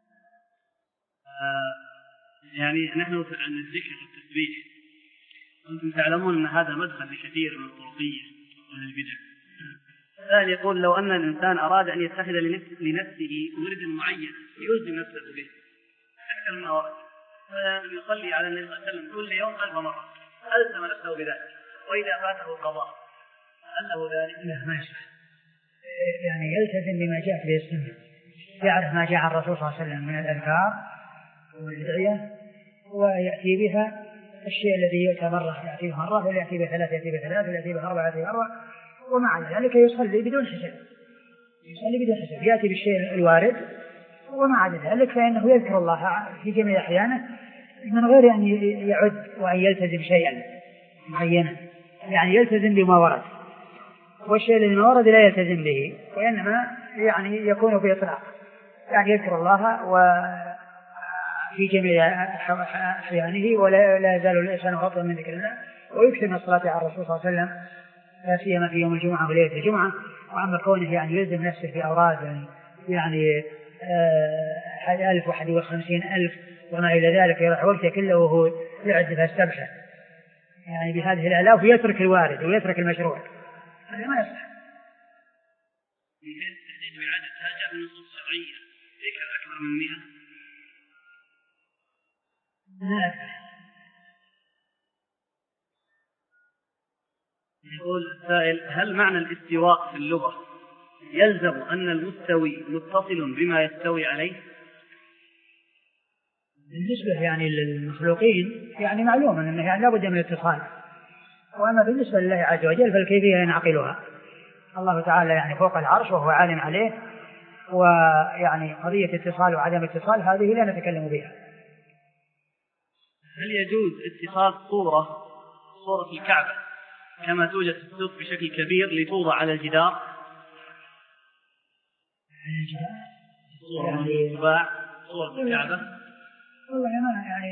A: آه يعني نحن عن الذكر والتسبيح أنتم تعلمون أن هذا مدخل لكثير من الطرقية ومن البدع. الثاني يقول لو أن الإنسان أراد أن يتخذ لنفسه وردا معين يلزم نفسه به أكثر من ورد، فيصلي على النبي صلى الله عليه وسلم كل يوم ألف مرة ألزم نفسه بذلك، وإذا فاته القضاء هل له ذلك؟
B: لا ما يصح، يعني يلتزم بما جاء في السنة، يعرف ما جاء عن الرسول صلى الله عليه وسلم من الأذكار والأدعية ويأتي بها. الشيء الذي يؤتى مرة يأتي به مرة، ولا يأتي بثلاث يأتي بثلاث، ولا يأتي بأربعة يأتي بأربعة، ومع ذلك يصلي بدون حساب، يصلي بدون حساب، يأتي بالشيء الوارد، ومع ذلك فإنه يذكر الله في جميع أحيانه من غير أن يعد وأن يلتزم شيئا معينا، يعني يلتزم بما ورد، والشيء الذي ما ورد لا يلتزم به، وإنما يعني يكون في إطلاق، يعني يذكر الله وفي جميع أحيانه، ولا يزال الإنسان غضا من ذكر الله، ويكثر من الصلاة على الرسول صلى الله عليه وسلم لا سيما في يوم الجمعة وليلة الجمعة. وأما كونه يعني يلزم نفسه في أوراد يعني آه ألف وحدي وخمسين ألف وما إلى ذلك، يروح وقته كله وهو يعد السبحة يعني بهذه الآلاف ويترك الوارد ويترك المشروع، هذا ما يصح.
A: التحديد بعدد هذا من النصوص الشرعية ذكر أكثر من مئة
B: لا.
A: يقول السائل هل معنى الاستواء في اللغة يلزم أن المستوي متصل بما يستوي عليه؟
B: بالنسبة يعني للمخلوقين يعني معلوم أنه يعني لا بد من الاتصال، وأما بالنسبة لله عز وجل فالكيفية ينعقلها. الله تعالى يعني فوق العرش وهو عالم عليه، ويعني قضية اتصال وعدم اتصال هذه لا نتكلم بها.
A: هل يجوز اتصال صورة صورة الكعبة كما توجد في السوق بشكل كبير لتوضع على الجدار؟
B: يعني
A: صور الكعبة؟
B: والله ما يعني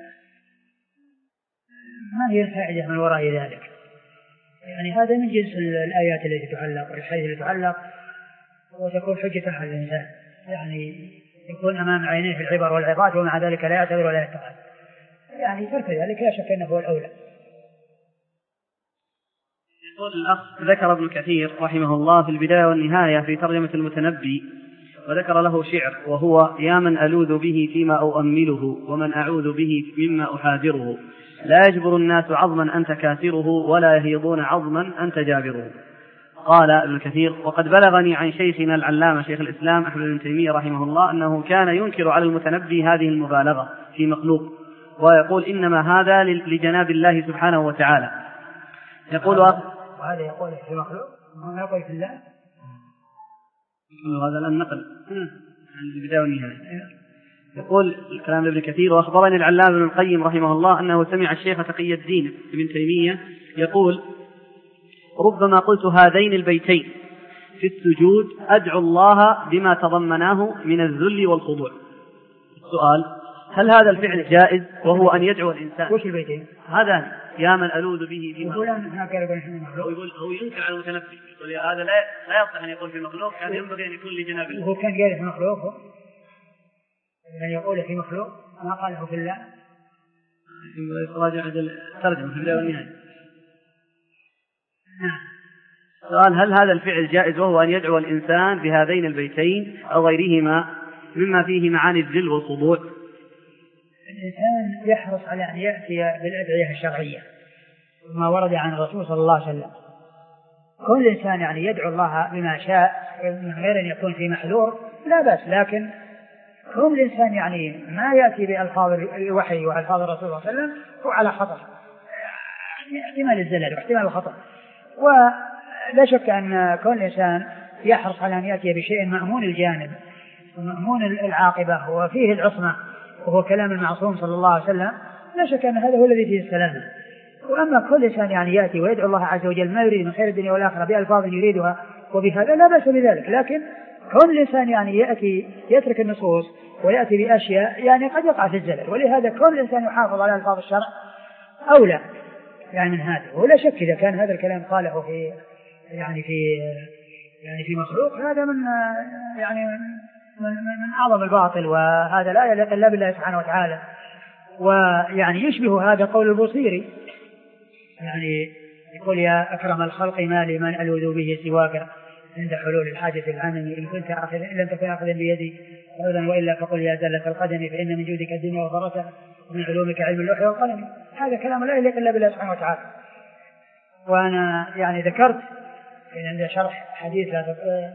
B: ما هي الفائدة من وراء ذلك. يعني هذا من جنس الآيات التي تعلق والحديث التي تعلق وتكون حجة على الإنسان، يعني يكون أمام عينيه في العبر والعظات ومع ذلك لا يعتبر ولا يتخذ، يعني ترك ذلك لا شك أنه هو الأولى.
A: يقول الأخ: ذكر ابن كثير رحمه الله في البداية والنهاية في ترجمة المتنبي وذكر له شعر وهو: يا من ألوذ به فيما أؤمله ومن أعوذ به مما أحاذره، لا يجبر الناس عظما أنت كاسره ولا يهيضون عظما أنت جابره. قال ابن كثير: وقد بلغني عن شيخنا العلامة شيخ الإسلام أحمد بن تيمية رحمه الله أنه كان ينكر على المتنبي هذه المبالغة في مخلوق، ويقول إنما هذا لجناب الله سبحانه وتعالى. يقول
B: وهذا يقول في مخلوق وهذا يقول في الله،
A: وهذا لم نقل عن البداية والنهاية. يقول الكلام ابن كثير: وأخبرني العلامة ابن القيم رحمه الله أنه سمع الشيخ تقي الدين ابن تيمية يقول: ربما قلت هذين البيتين في السجود أدعو الله بما تضمناه من الذل والخضوع. السؤال: هل هذا الفعل جائز وهو أن يدعو الإنسان؟
B: وش البيتين؟
A: هذا يا من ألوذ به في
B: مخلوق.
A: يقول هو ينكر على المتنبي، يقول هذا لا لا يصح أن يقول في مخلوق، كان ينبغي أن يكون لجناب الله.
B: وهو كان قال في مخلوق، يعني يقول في مخلوق ما قاله في الله.
A: راجع الترجمة في البداية والنهاية. سؤال: هل هذا الفعل جائز وهو أن يدعو الإنسان بهذين البيتين أو غيرهما مما فيه معاني الذل والخضوع؟
B: الإنسان يحرص على أن يأتي بالأدعية الشرعية ما ورد عن الرسول صلى الله عليه وسلم. كل إنسان يعني يدعو الله بما شاء من غير أن يكون في محذور لا بأس، لكن كل إنسان يعني ما يأتي بألفاظ الوحي وألفاظ الرسول صلى الله عليه وسلم هو على خطر، احتمال الزلل واحتمال الخطأ. ولا شك أن كل إنسان يحرص على أن يأتي بشيء مأمون الجانب ومأمون العاقبة وفيه العصمة، وهو كلام المعصوم صلى الله عليه وسلم. لا شك أن هذا هو الذي فيه السلامة. وأما كل إنسان يعني يأتي ويدعو الله عز وجل ما يريد من خير الدنيا والآخرة بألفاظ يريدها وبهذا لا بأس بذلك، لكن كل إنسان يعني يأتي يترك النصوص ويأتي بأشياء يعني قد يقع في الزلل، ولهذا كل إنسان يحافظ على ألفاظ الشرع أولى يعني من هذا. ولا شك إذا كان هذا الكلام قاله في يعني في يعني في مخلوق هذا من يعني من, من أعظم الباطل، وهذا لا يليق إلا بالله سبحانه وتعالى. ويعني يشبه هذا قول البوصيري، يعني يقول: يا أكرم الخلق ما لمن ألوذ به سواك عند حلول الحاجة العمم، إن كنت أخذ إن لم تكن أخذا بيدي عودا وإلا فقل يا زلة القدم، فإن من جودك الدنيا وضرتها ومن علومك علم اللوح والقلم. هذا كلام لا يليق إلا بالله سبحانه وتعالى. وأنا يعني ذكرت إن عند شرح حديث لا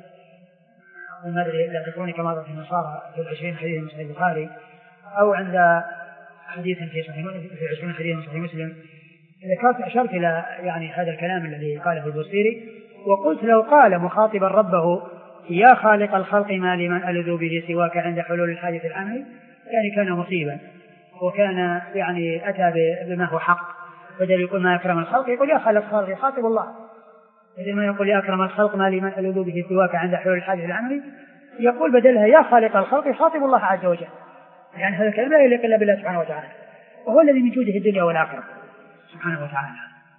B: لا تكوني كما ذكر النصارى في العشرين حديث من صحيح البخاري، أو عند حديث في صحيح في عشرين حديث من صحيح مسلم، ذكرت أشرت إلى يعني هذا الكلام الذي قاله البوصيري، وقلت لو قال مخاطبا ربه: يا خالق الخلق ما لمن ألذ به سواك عند حلول الحاجة العمل، يعني كان مصيبا، وكان يعني أتى بما هو حق. بدل يقول ما أكرم الخلق يقول يا خالق الخلق، يخاطب الله. بدل ما يقول يا أكرم الخلق ما لمن ألذ به سواك عند حلول الحاجة العمل يقول بدلها يا خالق الخلق، يخاطب الله عز وجل. يعني هذا الكلام لا يليق إلا بالله سبحانه وتعالى، وهو الذي من جوده الدنيا والآخرة سبحانه وتعالى.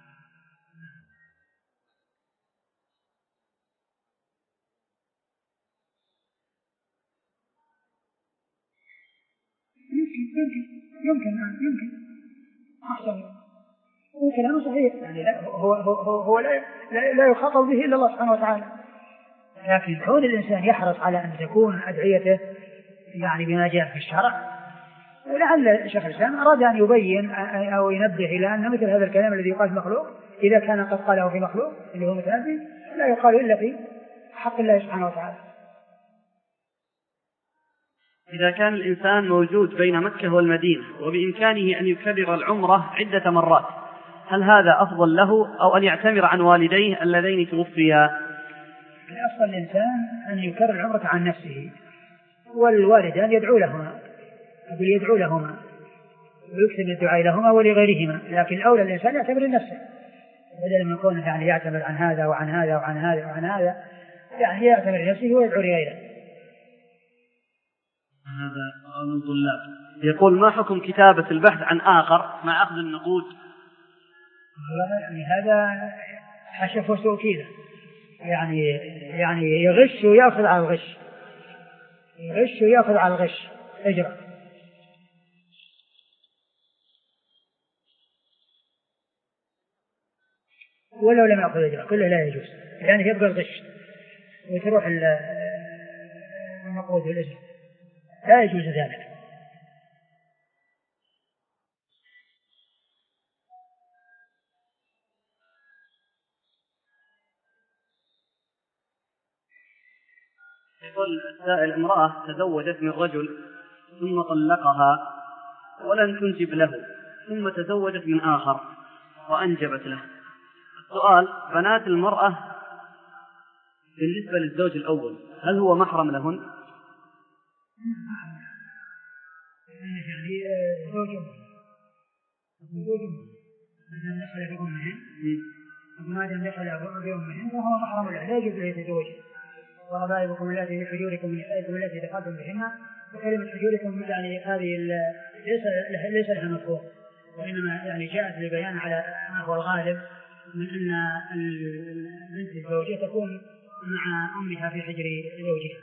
B: يمكن يمكن يمكن يمكن أحسن وكلامه صحيح، يعني لا هو هو هو, هو لا, لا لا يخاطب به إلا الله سبحانه وتعالى، لكن كون الإنسان يحرص على أن تكون أدعيته يعني بما جاء في الشرع. ولعل شيخ الإسلام أراد أن يبين أو ينبه إلى أن مثل هذا الكلام الذي يقال في مخلوق إذا كان قد قاله في مخلوق اللي هو متنبي لا يقال إلا في حق الله سبحانه وتعالى.
A: إذا كان الإنسان موجود بين مكة والمدينة وبإمكانه أن يكرر العمرة عدة مرات، هل هذا أفضل له أو أن يعتمر عن والديه اللذين توفيا؟
B: الأفضل الإنسان أن يكرر العمرة عن نفسه، والوالدان يدعو لهما أقول يدعو لهما ويكتب الدعاء لهما ولغيرهما، لكن الأولى الإنسان يعتبر لنفسه بدل من يكون يعني يعتبر عن هذا وعن هذا وعن هذا وعن هذا، يعني يعتبر لنفسه ويدعو لغيره.
A: هذا أو من طلاب. يقول ما حكم كتابة البحث عن آخر مع أخذ النقود؟
B: يعني هذا حشف وسوء كذا، يعني يعني يغش ويأخذ على الغش، يغش ويأخذ على الغش أجرا. ولو لم يأخذ أجرا كله لا يجوز، يعني يبقى الغش وتروح النقود والأجر، لا يجوز ذلك.
A: يقول السائل امرأة تزوجت من رجل ثم طلقها ولن تنجب له، ثم تزوجت من آخر وأنجبت له. السؤال: بنات المرأة بالنسبة للزوج الأول هل هو محرم لهن؟
B: يعني زوجهم زوجهم إذا دخل بأمهن وما دام دخل بأمهن فهو محرم له، لا يجوز له يتزوج. وربائبكم التي في حجوركم من نسائكم التي دخلتم بهن، وكلمة حجوركم يعني هذه ليس ليس لها مفهوم، وإنما يعني جاءت لبيان على ما هو الغالب من أن البنت الزوجة تكون مع أمها في حجر زوجها.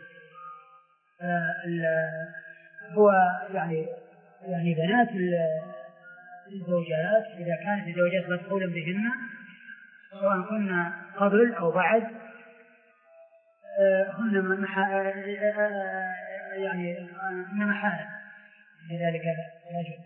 B: هو يعني يعني بنات الزوجات إذا كانت الزوجات مدخولا بهن سواء كنا قبل أو بعد هن محا... يعني هن محارم، لذلك لا يجوز.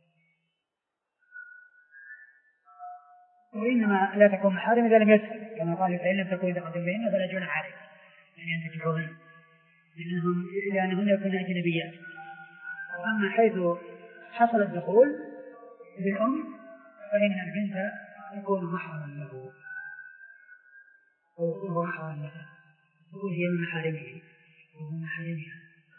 B: وإنما لا تكون محارم إذا لم يدخل، كما قال فإن لم تكن دخلتم بهن فلا جناح عليكم يعني أن تتبعوهن، لأنهم لأنهن يكون أجنبيات. وأما حيث حصل الدخول بالأم فإن البنت تكون محرما له وهو محرما له وهي من محارمه وهو محارمها.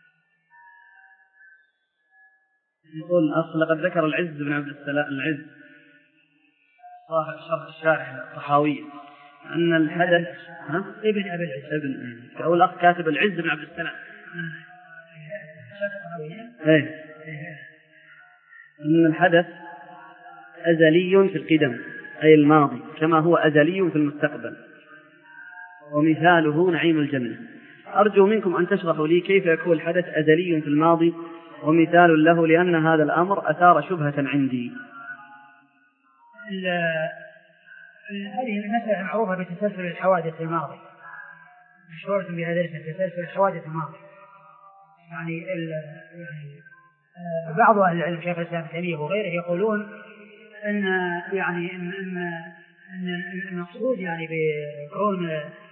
A: يقول أصل لقد ذكر العز بن عبد السلام العز صاحب شرح الشارح الطحاوية أن الحدث
B: ابن أبي العز
A: ابن أول أخ كاتب العز بن عبد السلام ايه أن الحدث أزلي في القدم أي الماضي كما هو أزلي في المستقبل، ومثاله نعيم الجنة. أرجو منكم أن تشرحوا لي كيف يكون الحدث أزلي في الماضي ومثال له، لأن هذا الأمر أثار شبهة عندي.
B: هذه المسألة معروفة بتسلسل الحوادث في الماضي، مشهورة بهذا الاسم تسلسل الحوادث في الماضي. يعني, يعني بعض أهل العلم شيخ الإسلام ابن تيمية وغيره يقولون أن يعني أن أن المقصود يعني بكون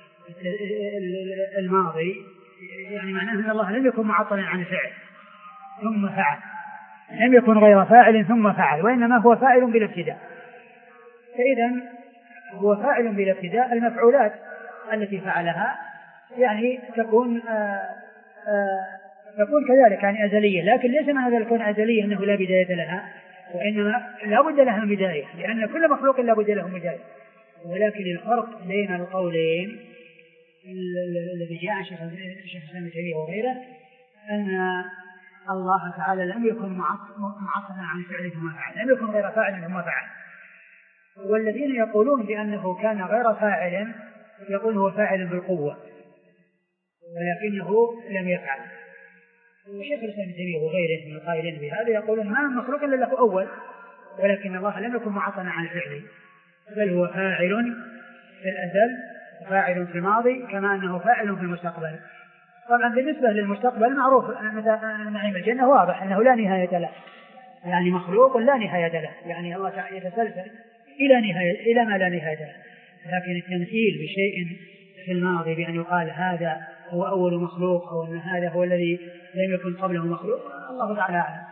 B: الماضي يعني معناه أن الله لم يكن معطلا عن الفعل ثم فعل، لم يكن غير فاعل ثم فعل، وإنما هو فاعل بلا ابتداء. فإذا هو فاعل بلا ابتداء، المفعولات التي فعلها يعني تكون آآ آآ تكون كذلك يعني أزلية، لكن ليس معنى ذلك تكون أزلية أنه لا بداية لها، وإنما لا بد لها من بداية، لأن كل مخلوق لا بد له من بداية. ولكن الفرق بين القولين الذي جاء عن شيخ الإسلام ابن تيمية وغيره أن الله تعالى لم يكن معطلا عن فعله ثم فعل، لم يكن غير فاعل ثم فعل. والذين يقولون بأنه كان غير فاعل يقول هو فاعل بالقوة ولكنه لم يفعل. وشيخ الإسلام ابن تيمية وغيره من القائلين بهذا يقولون ما مخلوق إلا له أول، ولكن الله لم يكن معطلا عن فعله، بل هو فاعل في الأزل فاعل في الماضي كما أنه فاعل في المستقبل. طبعا بالنسبة للمستقبل معروف أن نعيم الجنة واضح أنه لا نهاية له، يعني مخلوق لا نهاية له، يعني الله تعالى يتسلسل إلى نهاية إلى ما لا نهاية له. لكن التمثيل بشيء في الماضي بأن يقال هذا هو أول مخلوق أو أن هذا هو الذي لم يكن قبله مخلوق، الله تعالى أعلم.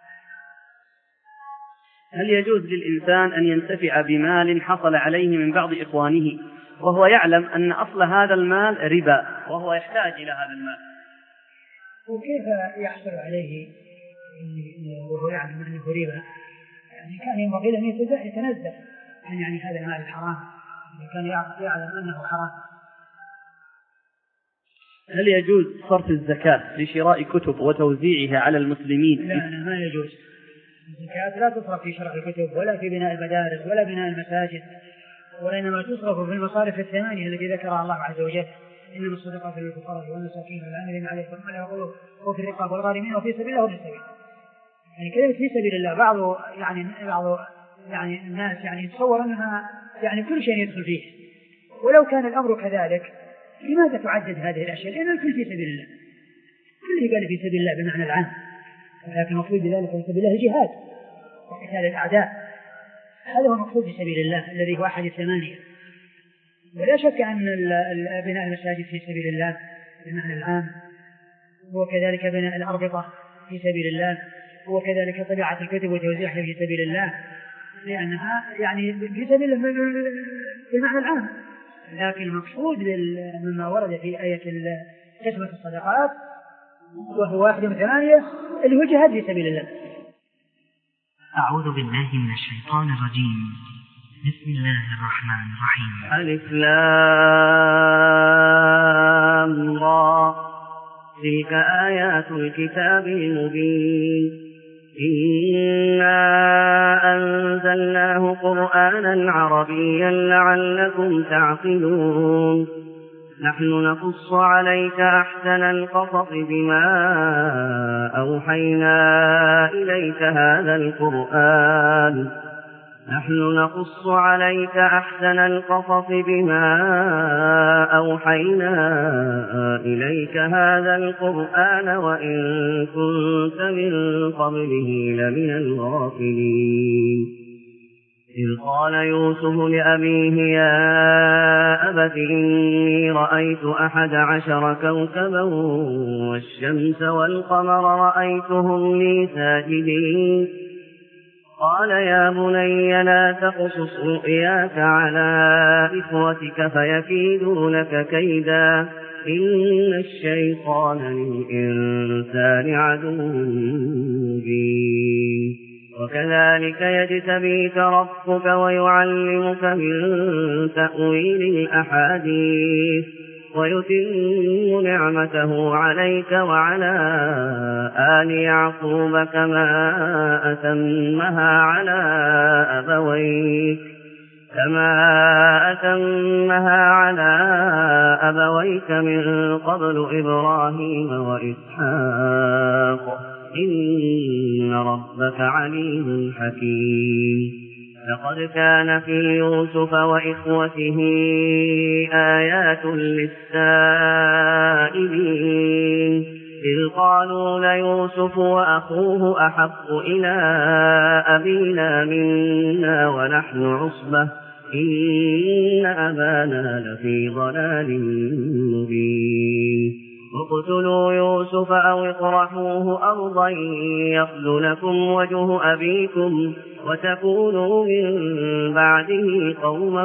A: هل يجوز للإنسان أن ينتفع بمال حصل عليه من بعض إخوانه وهو يعلم أن أصل هذا المال ربا وهو يحتاج إلى هذا المال؟
B: وكيف يحصل عليه وهو يعلم أنه ربا؟ يعني كان ينبغي أن يتنزه عن يعني هذا المال الحرام، كان يعلم أنه حرام.
A: هل يجوز صرف الزكاة لشراء كتب وتوزيعها على المسلمين؟
B: لا لا ما يجوز. الزكاة لا تصرف في شراء الكتب ولا في بناء المدارس ولا بناء المساجد، وإنما تصرف في المصارف الثمانية التي ذكرها الله عز وجل: إنما الصدقات للفقراء والمساكين والعاملين عليهم وفي الرقاب والغارمين وفي سبيل الله وفي السبيل. يعني كلمة في سبيل الله بعض يعني بعض يعني الناس يعني يتصور أنها يعني كل شيء يدخل فيه، ولو كان الأمر كذلك لماذا تعدد هذه الأشياء؟ لأن الكل في سبيل الله، كل قال في سبيل الله بمعنى العام، ولكن المقصود بذلك في سبيل الله جهاد وقتال الأعداء، هذا هو المقصود في سبيل الله الذي هو أحد الثمانية. ولا شك أن بناء المساجد في سبيل الله بمعنى العام، وكذلك بناء الأربطة في سبيل الله، وكذلك طباعة الكتب وتوزيعها في سبيل الله، لأنها يعني في سبيل الله بالمعنى العام. لكن المقصود مما ورد في آية كسبة الصدقات وهو واحد من ثمانية اللي هو جهاد في سبيل الله.
C: أعوذ بالله من الشيطان الرجيم. بسم الله الرحمن الرحيم.
D: ألف لام را تلك آيات الكتاب المبين إنا أنزلناه قرآنا عربيا لعلكم تعقلون نحن نقص عليك أحسن القصص بما أوحينا إليك هذا القرآن نحن نقص عليك أحسن القصص بما أوحينا إليك هذا القرآن وإن كنت من قبله لمن الغافلين إذ قال يوسف لأبيه يا أبت إني رأيت أحد عشر كوكبا والشمس والقمر رأيتهم لي ساجدين قال يا بني لا تقصص رؤياك على إخوتك فيكيدوا لك كيدا إن الشيطان للإنسان عدو مبين وكذلك يجتبيك ربك ويعلمك من تأويل الأحاديث ويتم نعمته عليك وعلى آل يعقوب كما أتمها على أبويك كما أتمها على أبويك من قبل إبراهيم وإسحاق إن ربك عليم حكيم لقد كان في يوسف وإخوته آيات للسائلين إذ قالوا ليوسف وأخوه أحق إلى أبينا منا ونحن عصبة إن أبانا لفي ضلال مبين اقتلوا يوسف أو اطرحوه أرضا يخل لكم وجه أبيكم وتكونوا من بعده قوما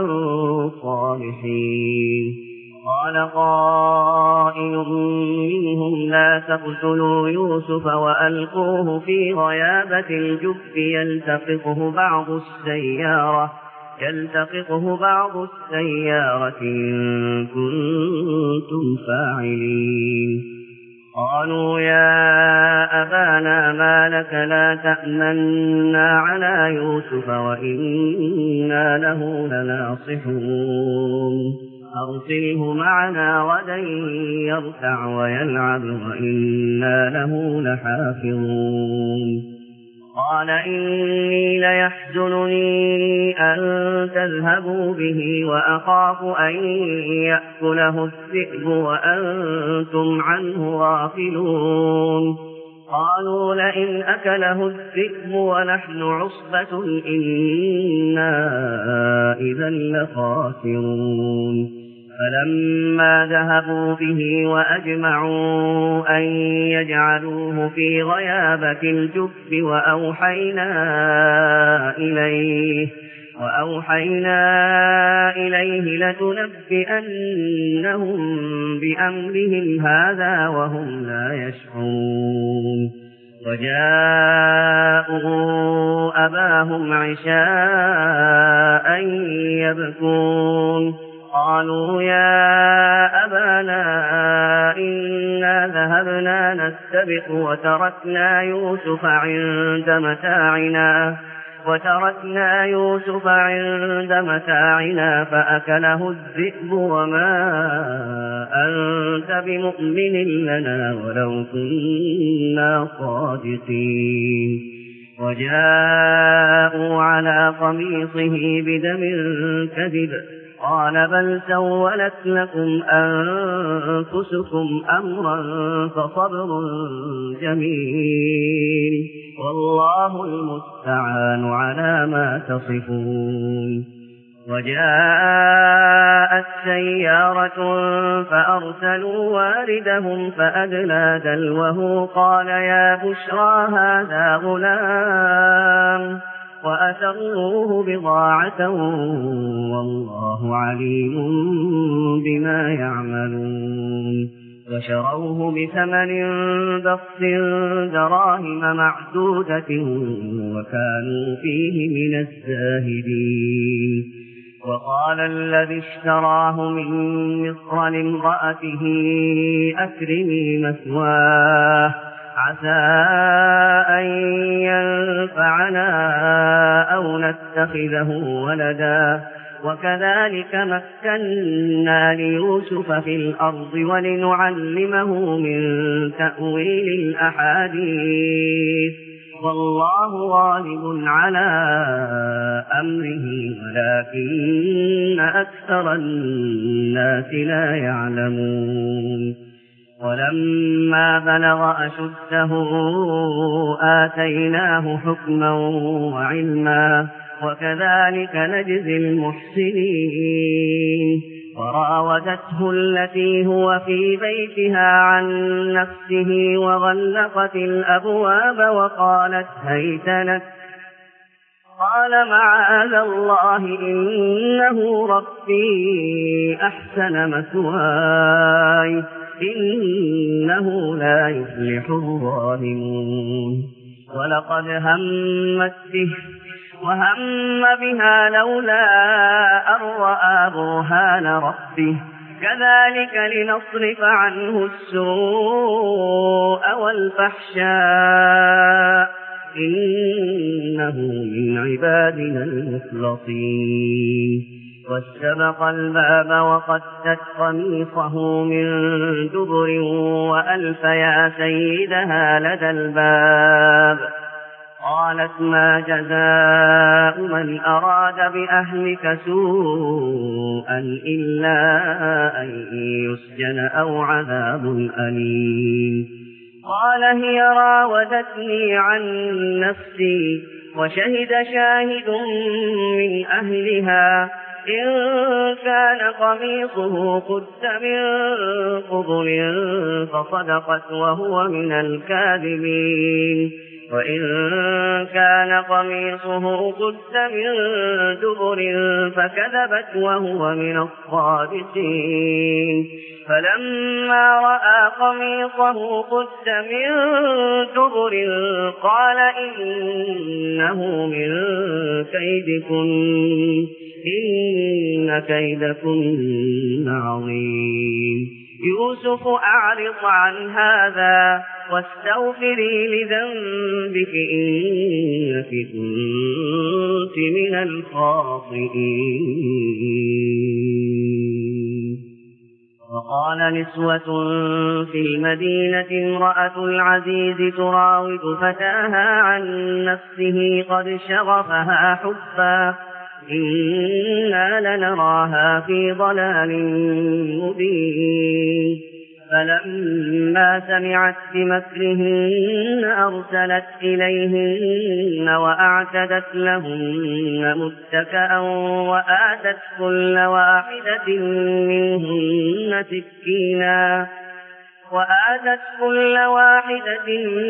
D: صالحين قال قائل منهم لا تقتلوا يوسف وألقوه في غيابة الجب يلتقطه بعض السيارة يلتقطه بعض السيارة إن كنتم فاعلين قالوا يا أبانا ما لك لا تأمنا على يوسف وإنا له لناصحون أرسله معنا غدا يرتع ويلعب وإنا له لحافظون قال إني ليحزنني أن تذهبوا به وأخاف أن يأكله الذئب وأنتم عنه غافلون قالوا لئن أكله الذئب ونحن عصبة إنا إذا لخاسرون فلما ذهبوا به وأجمعوا أن يجعلوه في غيابة الجب وأوحينا إليه وأوحينا إليه لتنبئنهم بأمرهم هذا وهم لا يشعرون وجاءوا أباهم عشاء يبكون قالوا يا أبانا إن نستبق وتركنا يوسف عند متاعنا وتركنا يوسف عند متاعنا فأكله الذئب وما أنت بمؤمن لنا ولو كنا صادقين. وجاءوا على قميصه بدم كذب قال بل سولت لكم أنفسكم أمرا فصبر جميل والله المستعان على ما تصفون. وجاءت سيارة فأرسلوا واردهم فأدلى دلوه قال يا بشرى هذا غلام وأسروه بضاعة والله عليم بما يعملون. وشروه بثمن بخس دراهم معدودة وكانوا فيه من الزاهدين. وقال الذي اشتراه من مصر لامرأته أكرمي مثواه عسى أن ينفعنا أو نتخذه ولدا وكذلك مكنا ليوسف في الأرض ولنعلمه من تأويل الأحاديث والله غالب على أمره ولكن أكثر الناس لا يعلمون. ولما بلغ أشده آتيناه حكما وعلما وكذلك نجزي المحسنين. وراودته التي هو في بيتها عن نفسه وغلقت الأبواب وقالت هيت لك قال معاذ الله إنه ربي أحسن مثواي إنه لا يفلح الظالمون. ولقد همت به وهم بها لولا أن رأى برهان ربه كذلك لنصرف عنه السوء والفحشاء إنه من عبادنا المخلصين. واستبق الباب وقدت قميصه من دبر وألف يا سيدها لدى الباب قالت ما جزاء من أراد بأهلك سوءا إلا أن يسجن أو عذاب أليم. قال هي راودتني عن نفسي وشهد شاهد من أهلها إن كان قميصه قد من قبل فصدقت وهو من الكاذبين وإن كان قميصه قد من دبر فكذبت وهو من الصادقين. فلما رأى قميصه قد من دبر قال إنه من كيدكن إن كيدكن عظيم. يوسف أعرض عن هذا واستغفري لذنبك إنك كنت من الخاطئين. وقال نسوة في المدينة امرأة العزيز تراود فتاها عن نفسه قد شغفها حبا إنا لنراها في ضلال مبين. فلما سمعت بمكرهن أرسلت إليهن وأعتدت لهن متكئا وآتت كل واحدة منهن سكينا وآتت كل واحدة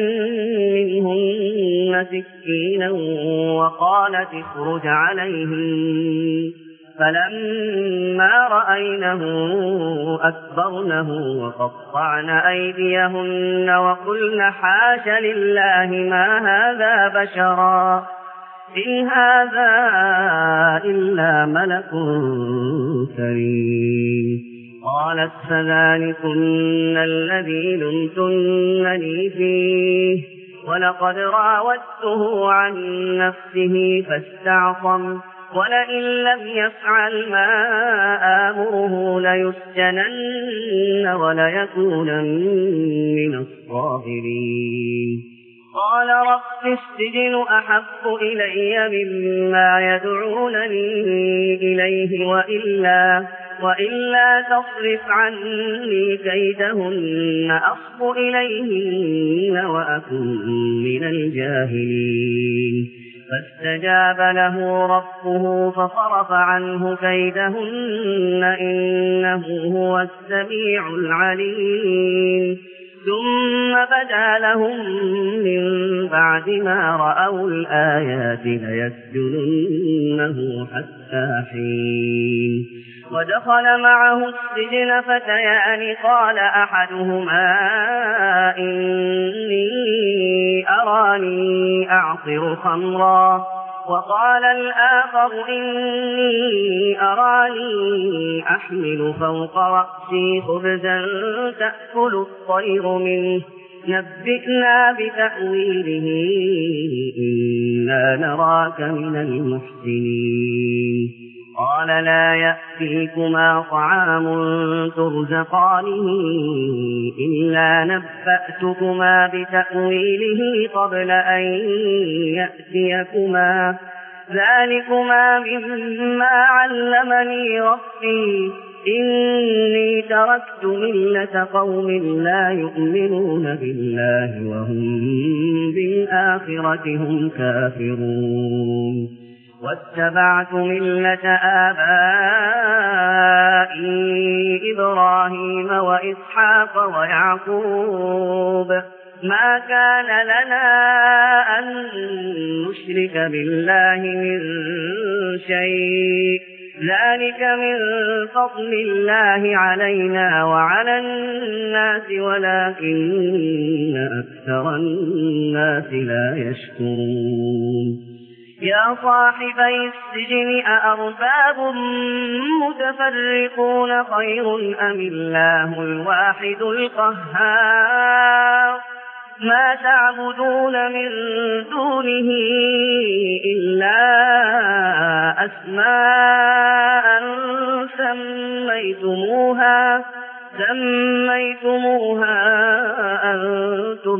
D: منهن سكينا وقالت اخرج عليهن. فلما رأينه أكبرنه وقطعن أيديهن وقلن حاش لله ما هذا بشرا إن هذا إلا ملك كريم. قالت فذلكن الذي لمتنني فيه ولقد راودته عن نفسه فاستعصم ولئن لم يفعل ما آمره ليسجنن وليكونن من الصاغرين قال رب السجن أحب إلي مما يدعونني إليه وإلا, وإلا تصرف عني كيدهن أصب إليهن وأكن من الجاهلين فاستجاب له ربه فصرف عنه كيدهن إنه هو السميع العليم ثم بدا لهم من بعد ما رأوا الآيات ليسجننه حتى حين ودخل معه السجن فتيان قال أحدهما إني أراني أعصر خمرا وقال الآخر إني أراني أحمل فوق رأسي خبزا تأكل الطير منه نبئنا بتأويله إنا نراك من المحسنين قال لا يأتيكما طعام ترزقانه إلا نبأتكما بتأويله قبل أن يأتيكما ذلكما مما علمني ربي إني تركت ملة قوم لا يؤمنون بالله وهم بالآخرة هم كافرون واتبعت ملة آبائي إبراهيم وإسحاق ويعقوب ما كان لنا أن نشرك بالله من شيء ذلك من فضل الله علينا وعلى الناس ولكن أكثر الناس لا يشكرون يا صاحبي السجن أأرباب متفرقون خير أم الله الواحد القهار ما تعبدون من دونه إلا أسماء سميتموها سميتموها أنتم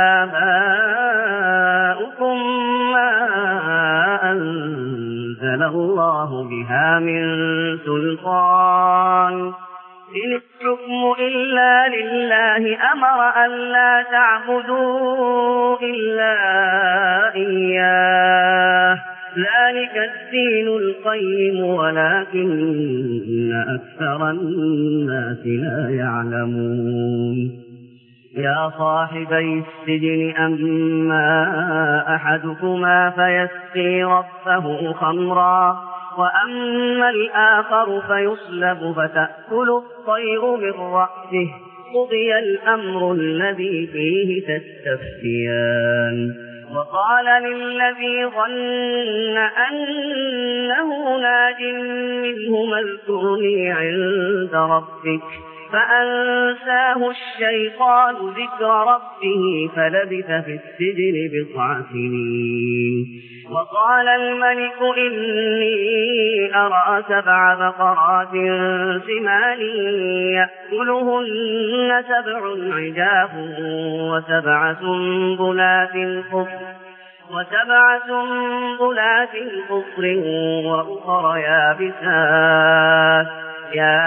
D: وآباؤكم ما أنزل الله بها من سلطان إن الحكم إلا لله أمر أن لا تعبدوا إلا إياه ذلك الدين القيم ولكن أكثر الناس لا يعلمون يا صاحبي السجن أما أحدكما فيسقي ربه خمرا وأما الآخر فيصلب فتأكل الطير من رأسه قضي الأمر الذي فيه تستفتيان وقال للذي ظن أنه ناج منهما اذكرني عند ربك فأنساه الشيطان ذكر ربه فلبث في السجن بضع سنين وقال الملك إني أرى سبع بقرات سمان يأكلهن سبع عجاف وسبع سنبلات خضر وسبع سنبلات خضر وأخر يابسات يا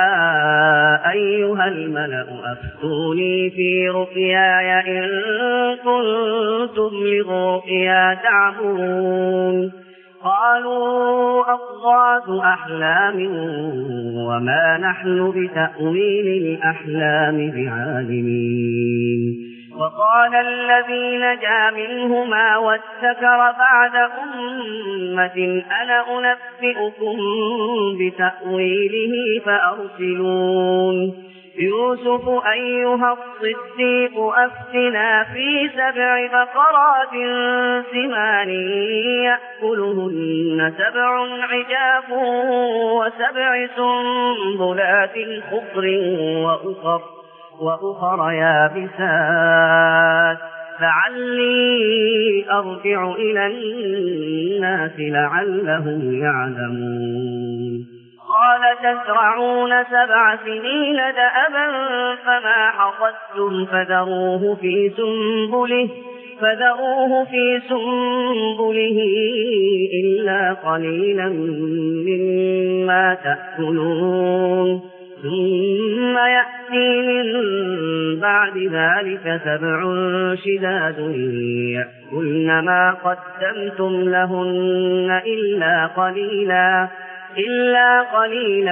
D: أيها الملأ أفتوني في رؤياي إن كنتم للرؤيا تعبرون قالوا أضغاث أحلام وما نحن بتأويل الأحلام بعالمين وقال الذي نجا منهما وادكر بعد أمة أنا أنبئكم بتأويله فأرسلون يوسف أيها الصديق أفتنا في سبع بقرات سمان يأكلهن سبع عجاف وسبع سنبلات خضر وأخر, وأخر يابسات لعلي أرجع إلى الناس لعلهم يعلمون. قال تزرعون سبع سنين دأبا فما حصدتم فذروه في سنبله, فذروه في سنبله إلا قليلا مما تأكلون. ثم يأتي من بعد ذلك سبع شداد يأكلن ما قدمتم لهن إلا قليلا إلا قليلا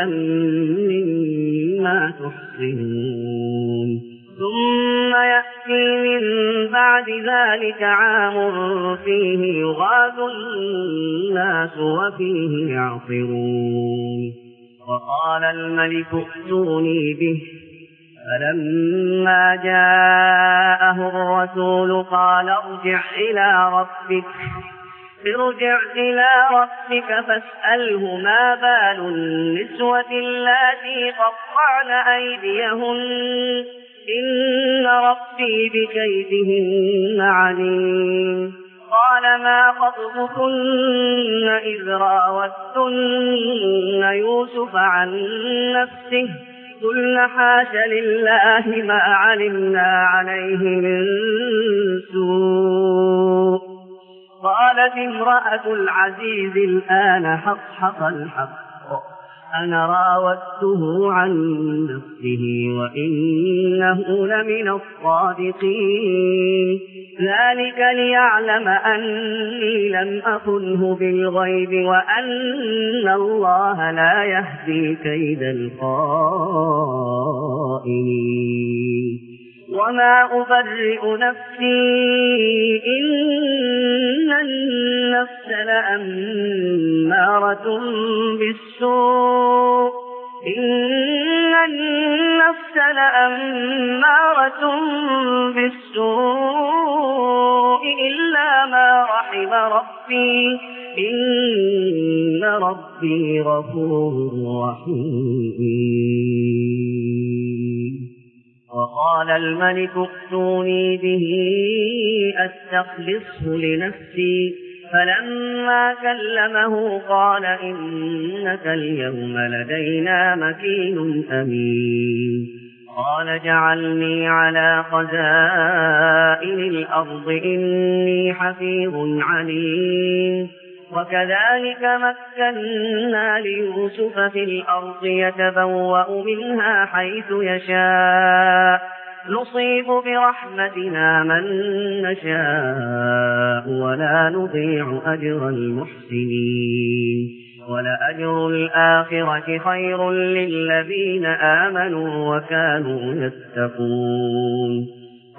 D: مما تحصنون. ثم يأتي من بعد ذلك عام فيه يغاث الناس وفيه يعصرون. وقال الملك ائتوني به فلما جاءه الرسول قال ارجع إلى ربك ارجع إلى ربك فاسأله ما بال النسوة اللاتي قطعن أيديهن إن ربي بكيدهن عليم. قال ما خطبكن إذ راوتن يوسف عن نفسه قلن حاش لله ما علمنا عليه من سوء. قالت امرأة العزيز الآن حصحص الحق أنا راودته عن نفسه وإنه لمن الصادقين. ذلك ليعلم أني لم أخنه بالغيب وأن الله لا يهدي كيد الخائنين. وما أبرئ نفسي إن النفس لأمارة بالسوء إن النفس لأمارة بالسوء إلا ما رحم ربي إن ربي غفور رحيم. وقال الملك ائتوني به أستخلصه لنفسي فلما كلمه قال إنك اليوم لدينا مكين أمين. قال اجعلني على خزائن الأرض إني حفيظ عليم. وكذلك مكنا ليوسف في الأرض يتبوأ منها حيث يشاء نصيب برحمتنا من نشاء ولا نضيع أجر المحسنين. ولأجر الآخرة خير للذين آمنوا وكانوا يتقون.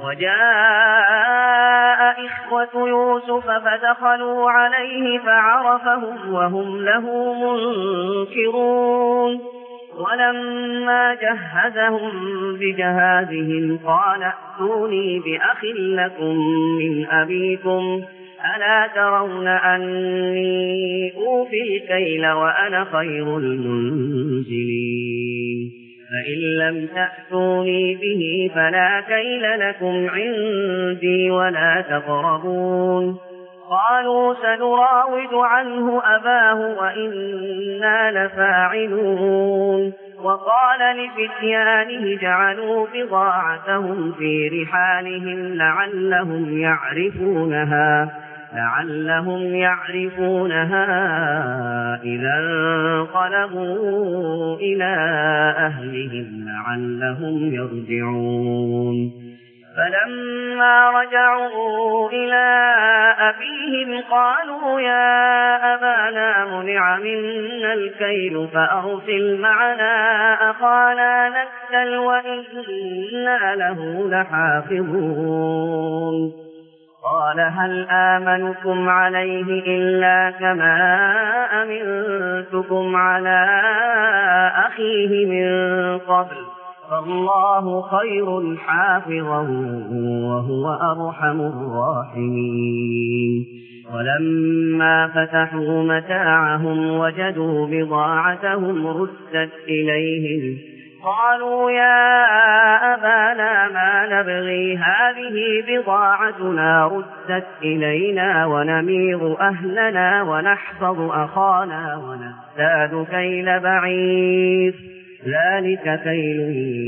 D: وجاء إخوة يوسف فدخلوا عليه فعرفهم وهم له منكرون. ولما جهزهم بجهازهم قال ائتوني بأخ لكم من أبيكم ألا ترون أني أوفي الكيل وأنا خير المنزلين. فإن لم تأتوني به فلا كيل لكم عندي ولا تقربون. قالوا سنراود عنه أباه وإنا لفاعلون. وقال لفتيانه جعلوا بضاعتهم في رحالهم لعلهم يعرفونها لعلهم يعرفونها إذا انقلبوا إلى أهلهم لعلهم يرجعون. فلما رجعوا إلى أبيهم قالوا يا أبانا منع منا الكيل فأرسل معنا أخانا نكتل وإنا له لحافظون. قال هل آمنكم عليه إلا كما أمنتكم على أخيه من قبل فالله خير حافظا وهو أرحم الراحمين. ولما فتحوا متاعهم وجدوا بضاعتهم ردت إليهم قالوا يا أبانا ما نبغي هذه بضاعتنا ردت إلينا ونمير أهلنا ونحفظ أخانا ونزداد كيل بعير ذلك كيل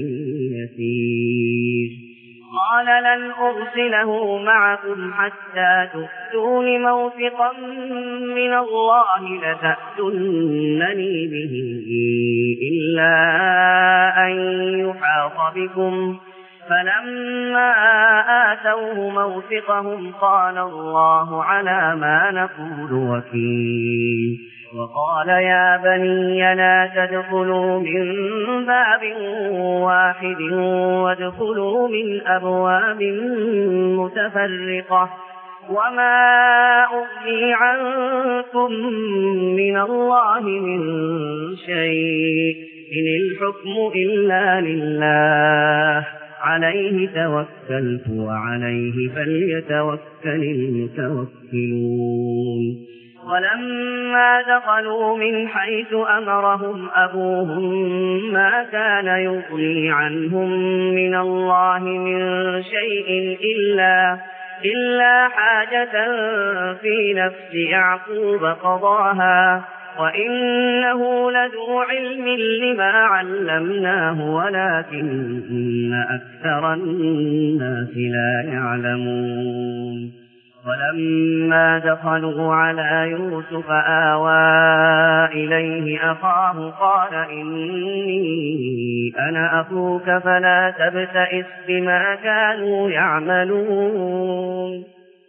D: يسير. قال لن أرسله معكم حتى تؤتون موثقا من الله لتأتونني به إلا أن يحاط بكم. فلما آتوه موثقهم قال الله على ما نقول وكيل. وقال يا بني لا تدخلوا من باب واحد وادخلوا من أبواب متفرقة وما أغني عنكم من الله من شيء إن الحكم إلا لله عليه توكلت وعليه فليتوكل المتوكلون. ولما دخلوا من حيث أمرهم أبوهم ما كان يغني عنهم من الله من شيء إلا, إلا حاجة في نفس يعقوب قضاها وإنه لذو علم لما علمناه ولكن أكثر الناس لا يعلمون. ولما دخلوا على يوسف آوى إليه أخاه قال إني أنا أخوك فلا تبتئس بما كانوا يعملون.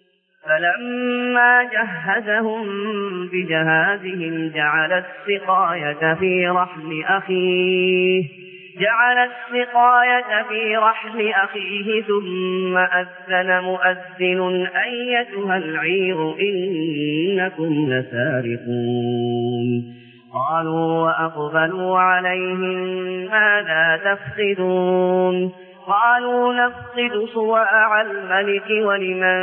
D: فلما جهزهم بجهازهم جعل السقاية في رحل أخيه جعل السقاية في رحل أخيه ثم أذن مؤذن أيتها العير إنكم لسارقون. قالوا وأقبلوا عليهم ماذا تفقدون؟ قالوا نفقد صواع الملك ولمن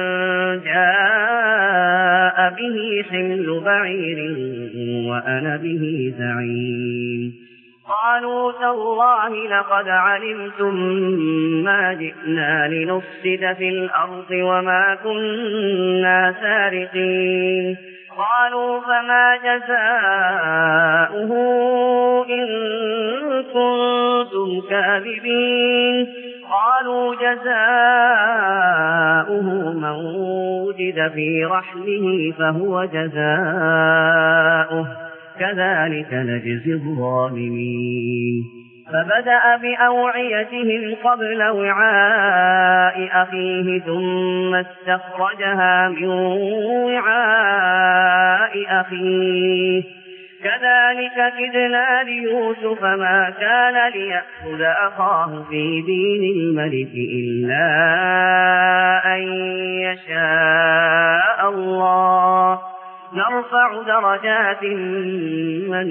D: جاء به حمل بعير وأنا به زعيم. قالوا تالله لقد علمتم ما جئنا لنفسد في الأرض وما كنا سارقين. قالوا فما جزاؤه إن كنتم كاذبين؟ قالوا جزاؤه من وجد في رحله فهو جزاؤه كذلك نجزي الظالمين. فبدأ بأوعيتهم قبل وعاء أخيه ثم استخرجها من وعاء أخيه كذلك كدنا ليوسف ما كان ليأخذ أخاه في دين الملك إلا أن يشاء الله نرفع درجات من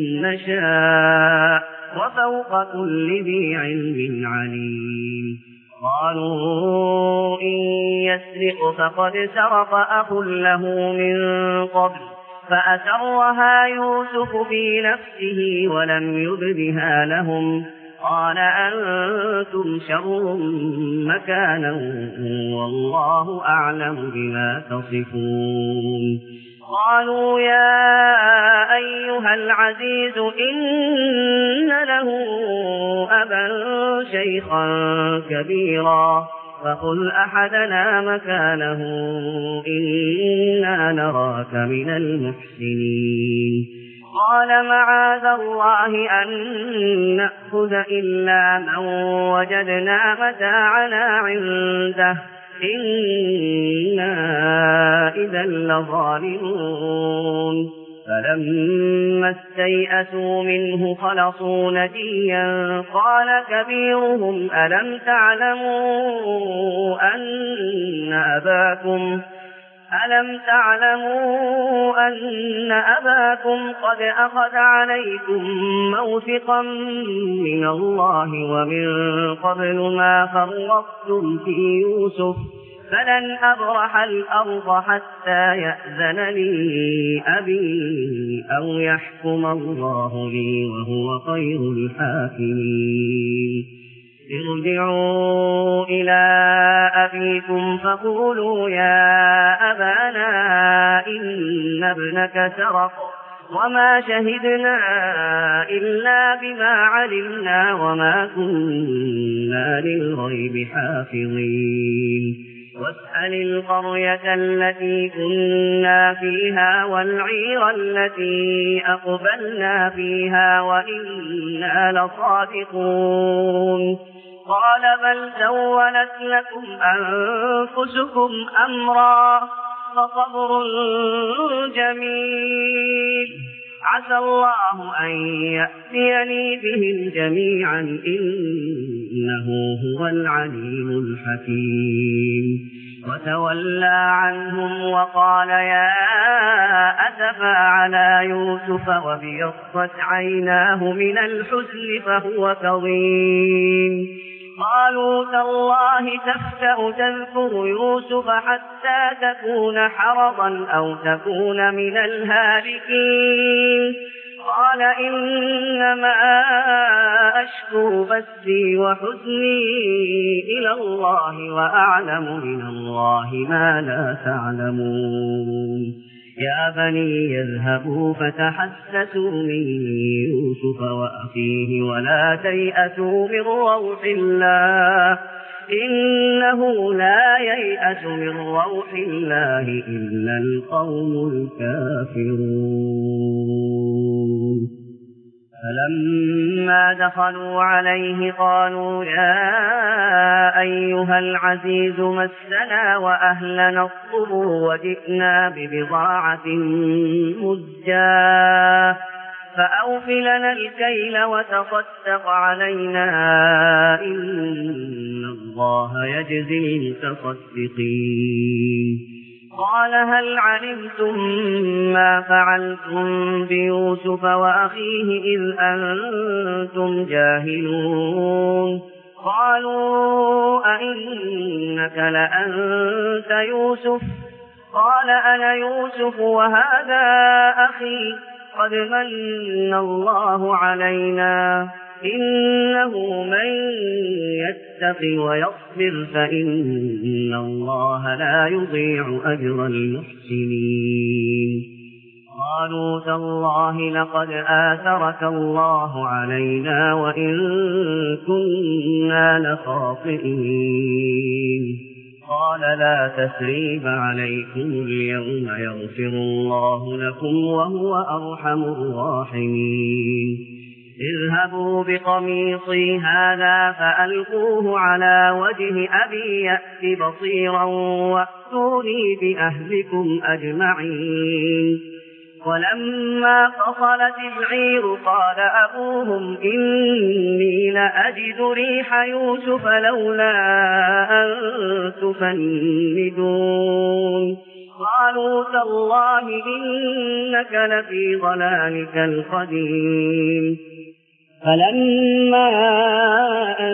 D: نشاء وفوق كل ذي علم عليم. قالوا إن يسرق فقد سرق أخ له من قبل فأسرها يوسف في نفسه ولم يبدها لهم قال أنتم شر مكانا والله أعلم بما تصفون. قالوا يا أيها العزيز إن له أبا شيخا كبيرا فقل أحدنا مكانه إنا نراك من المحسنين. قال معاذ الله أن نأخذ إلا من وجدنا متاعنا عنده إنا إذا لظالمون. فلما استيئسوا منه خلصوا نجيا قال كبيرهم ألم تعلموا أن أباكم ألم تعلموا أن أباكم قد أخذ عليكم موثقا من الله ومن قبل ما فرطتم في يوسف فلن أبرح الأرض حتى يأذن لي أبي أو يحكم الله لي وهو خير الحاكمين ارجعوا إلى أبيكم فقولوا يا أبانا إن ابنك سرق وما شهدنا إلا بما علمنا وما كنا للغيب حافظين واسأل القرية التي كنا فيها والعير التي أقبلنا فيها وإنا لصادقون قال بل سولت لكم أنفسكم أمرا فصبر جميل عسى الله أن يأتيني بهم جميعا إنه هو العليم الحكيم وتولى عنهم وقال يا أسفا على يوسف وابيضت عيناه من الحزن فهو كظيم قالوا تالله تفتأ تذكر يوسف حتى تكون حرضا أو تكون من الهالكين قال إنما أشكو بثي وحزني إلى الله وأعلم من الله ما لا تعلمون يا بني يذهبوا فتحسسوا من يوسف وأخيه ولا تيأسوا من روح الله إنه لا ييأس من روح الله إلا القوم الكافرون فلما دخلوا عليه قالوا يا أيها العزيز مسنا وأهلنا الضر وجئنا ببضاعة مزجاة فأوف لنا الكيل وتصدق علينا إن الله يجزي المتصدقين قال هل علمتم ما فعلتم بيوسف وأخيه إذ أنتم جاهلون قالوا أئنك لأنت يوسف قال أنا يوسف وهذا أخي قد من الله علينا إنه من يتق ويصبر فإن الله لا يضيع أجر المحسنين قالوا تالله لقد آثرك الله علينا وإن كنا لخاطئين قال لا تثريب عليكم اليوم يغفر الله لكم وهو أرحم الراحمين اذهبوا بقميصي هذا فألقوه على وجه أبي يأت بصيرا وأتوني بأهلكم أجمعين ولما فصلت العير قال أبوهم إني لأجد ريح يوسف لولا أن تفندون قالوا تالله إنك لفي ضلالك القديم فلما أن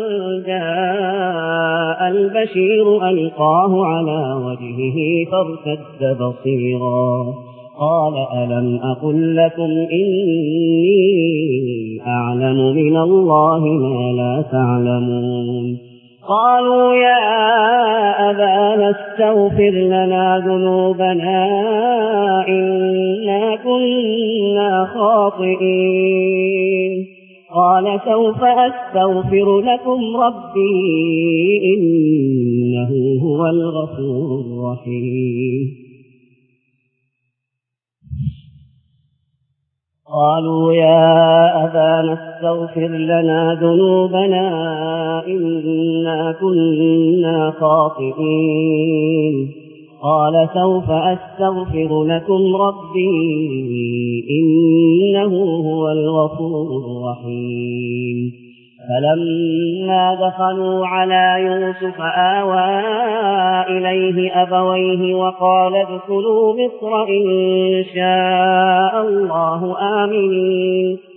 D: جاء البشير ألقاه على وجهه فارتد بصيرا قال ألم أقل لكم إني أعلم من الله ما لا تعلمون قالوا يا أبانا استغفر لنا ذنوبنا إنا كنا خاطئين قال سوف أستغفر لكم ربي إنه هو الغفور الرحيم قالوا يا أبانا استغفر لنا ذنوبنا إنا كنا خاطئين قال سوف أستغفر لكم ربي إنه هو الغفور الرحيم فلما دخلوا على يوسف آوى إليه أبويه وقال ادخلوا مصر إن شاء الله آمنين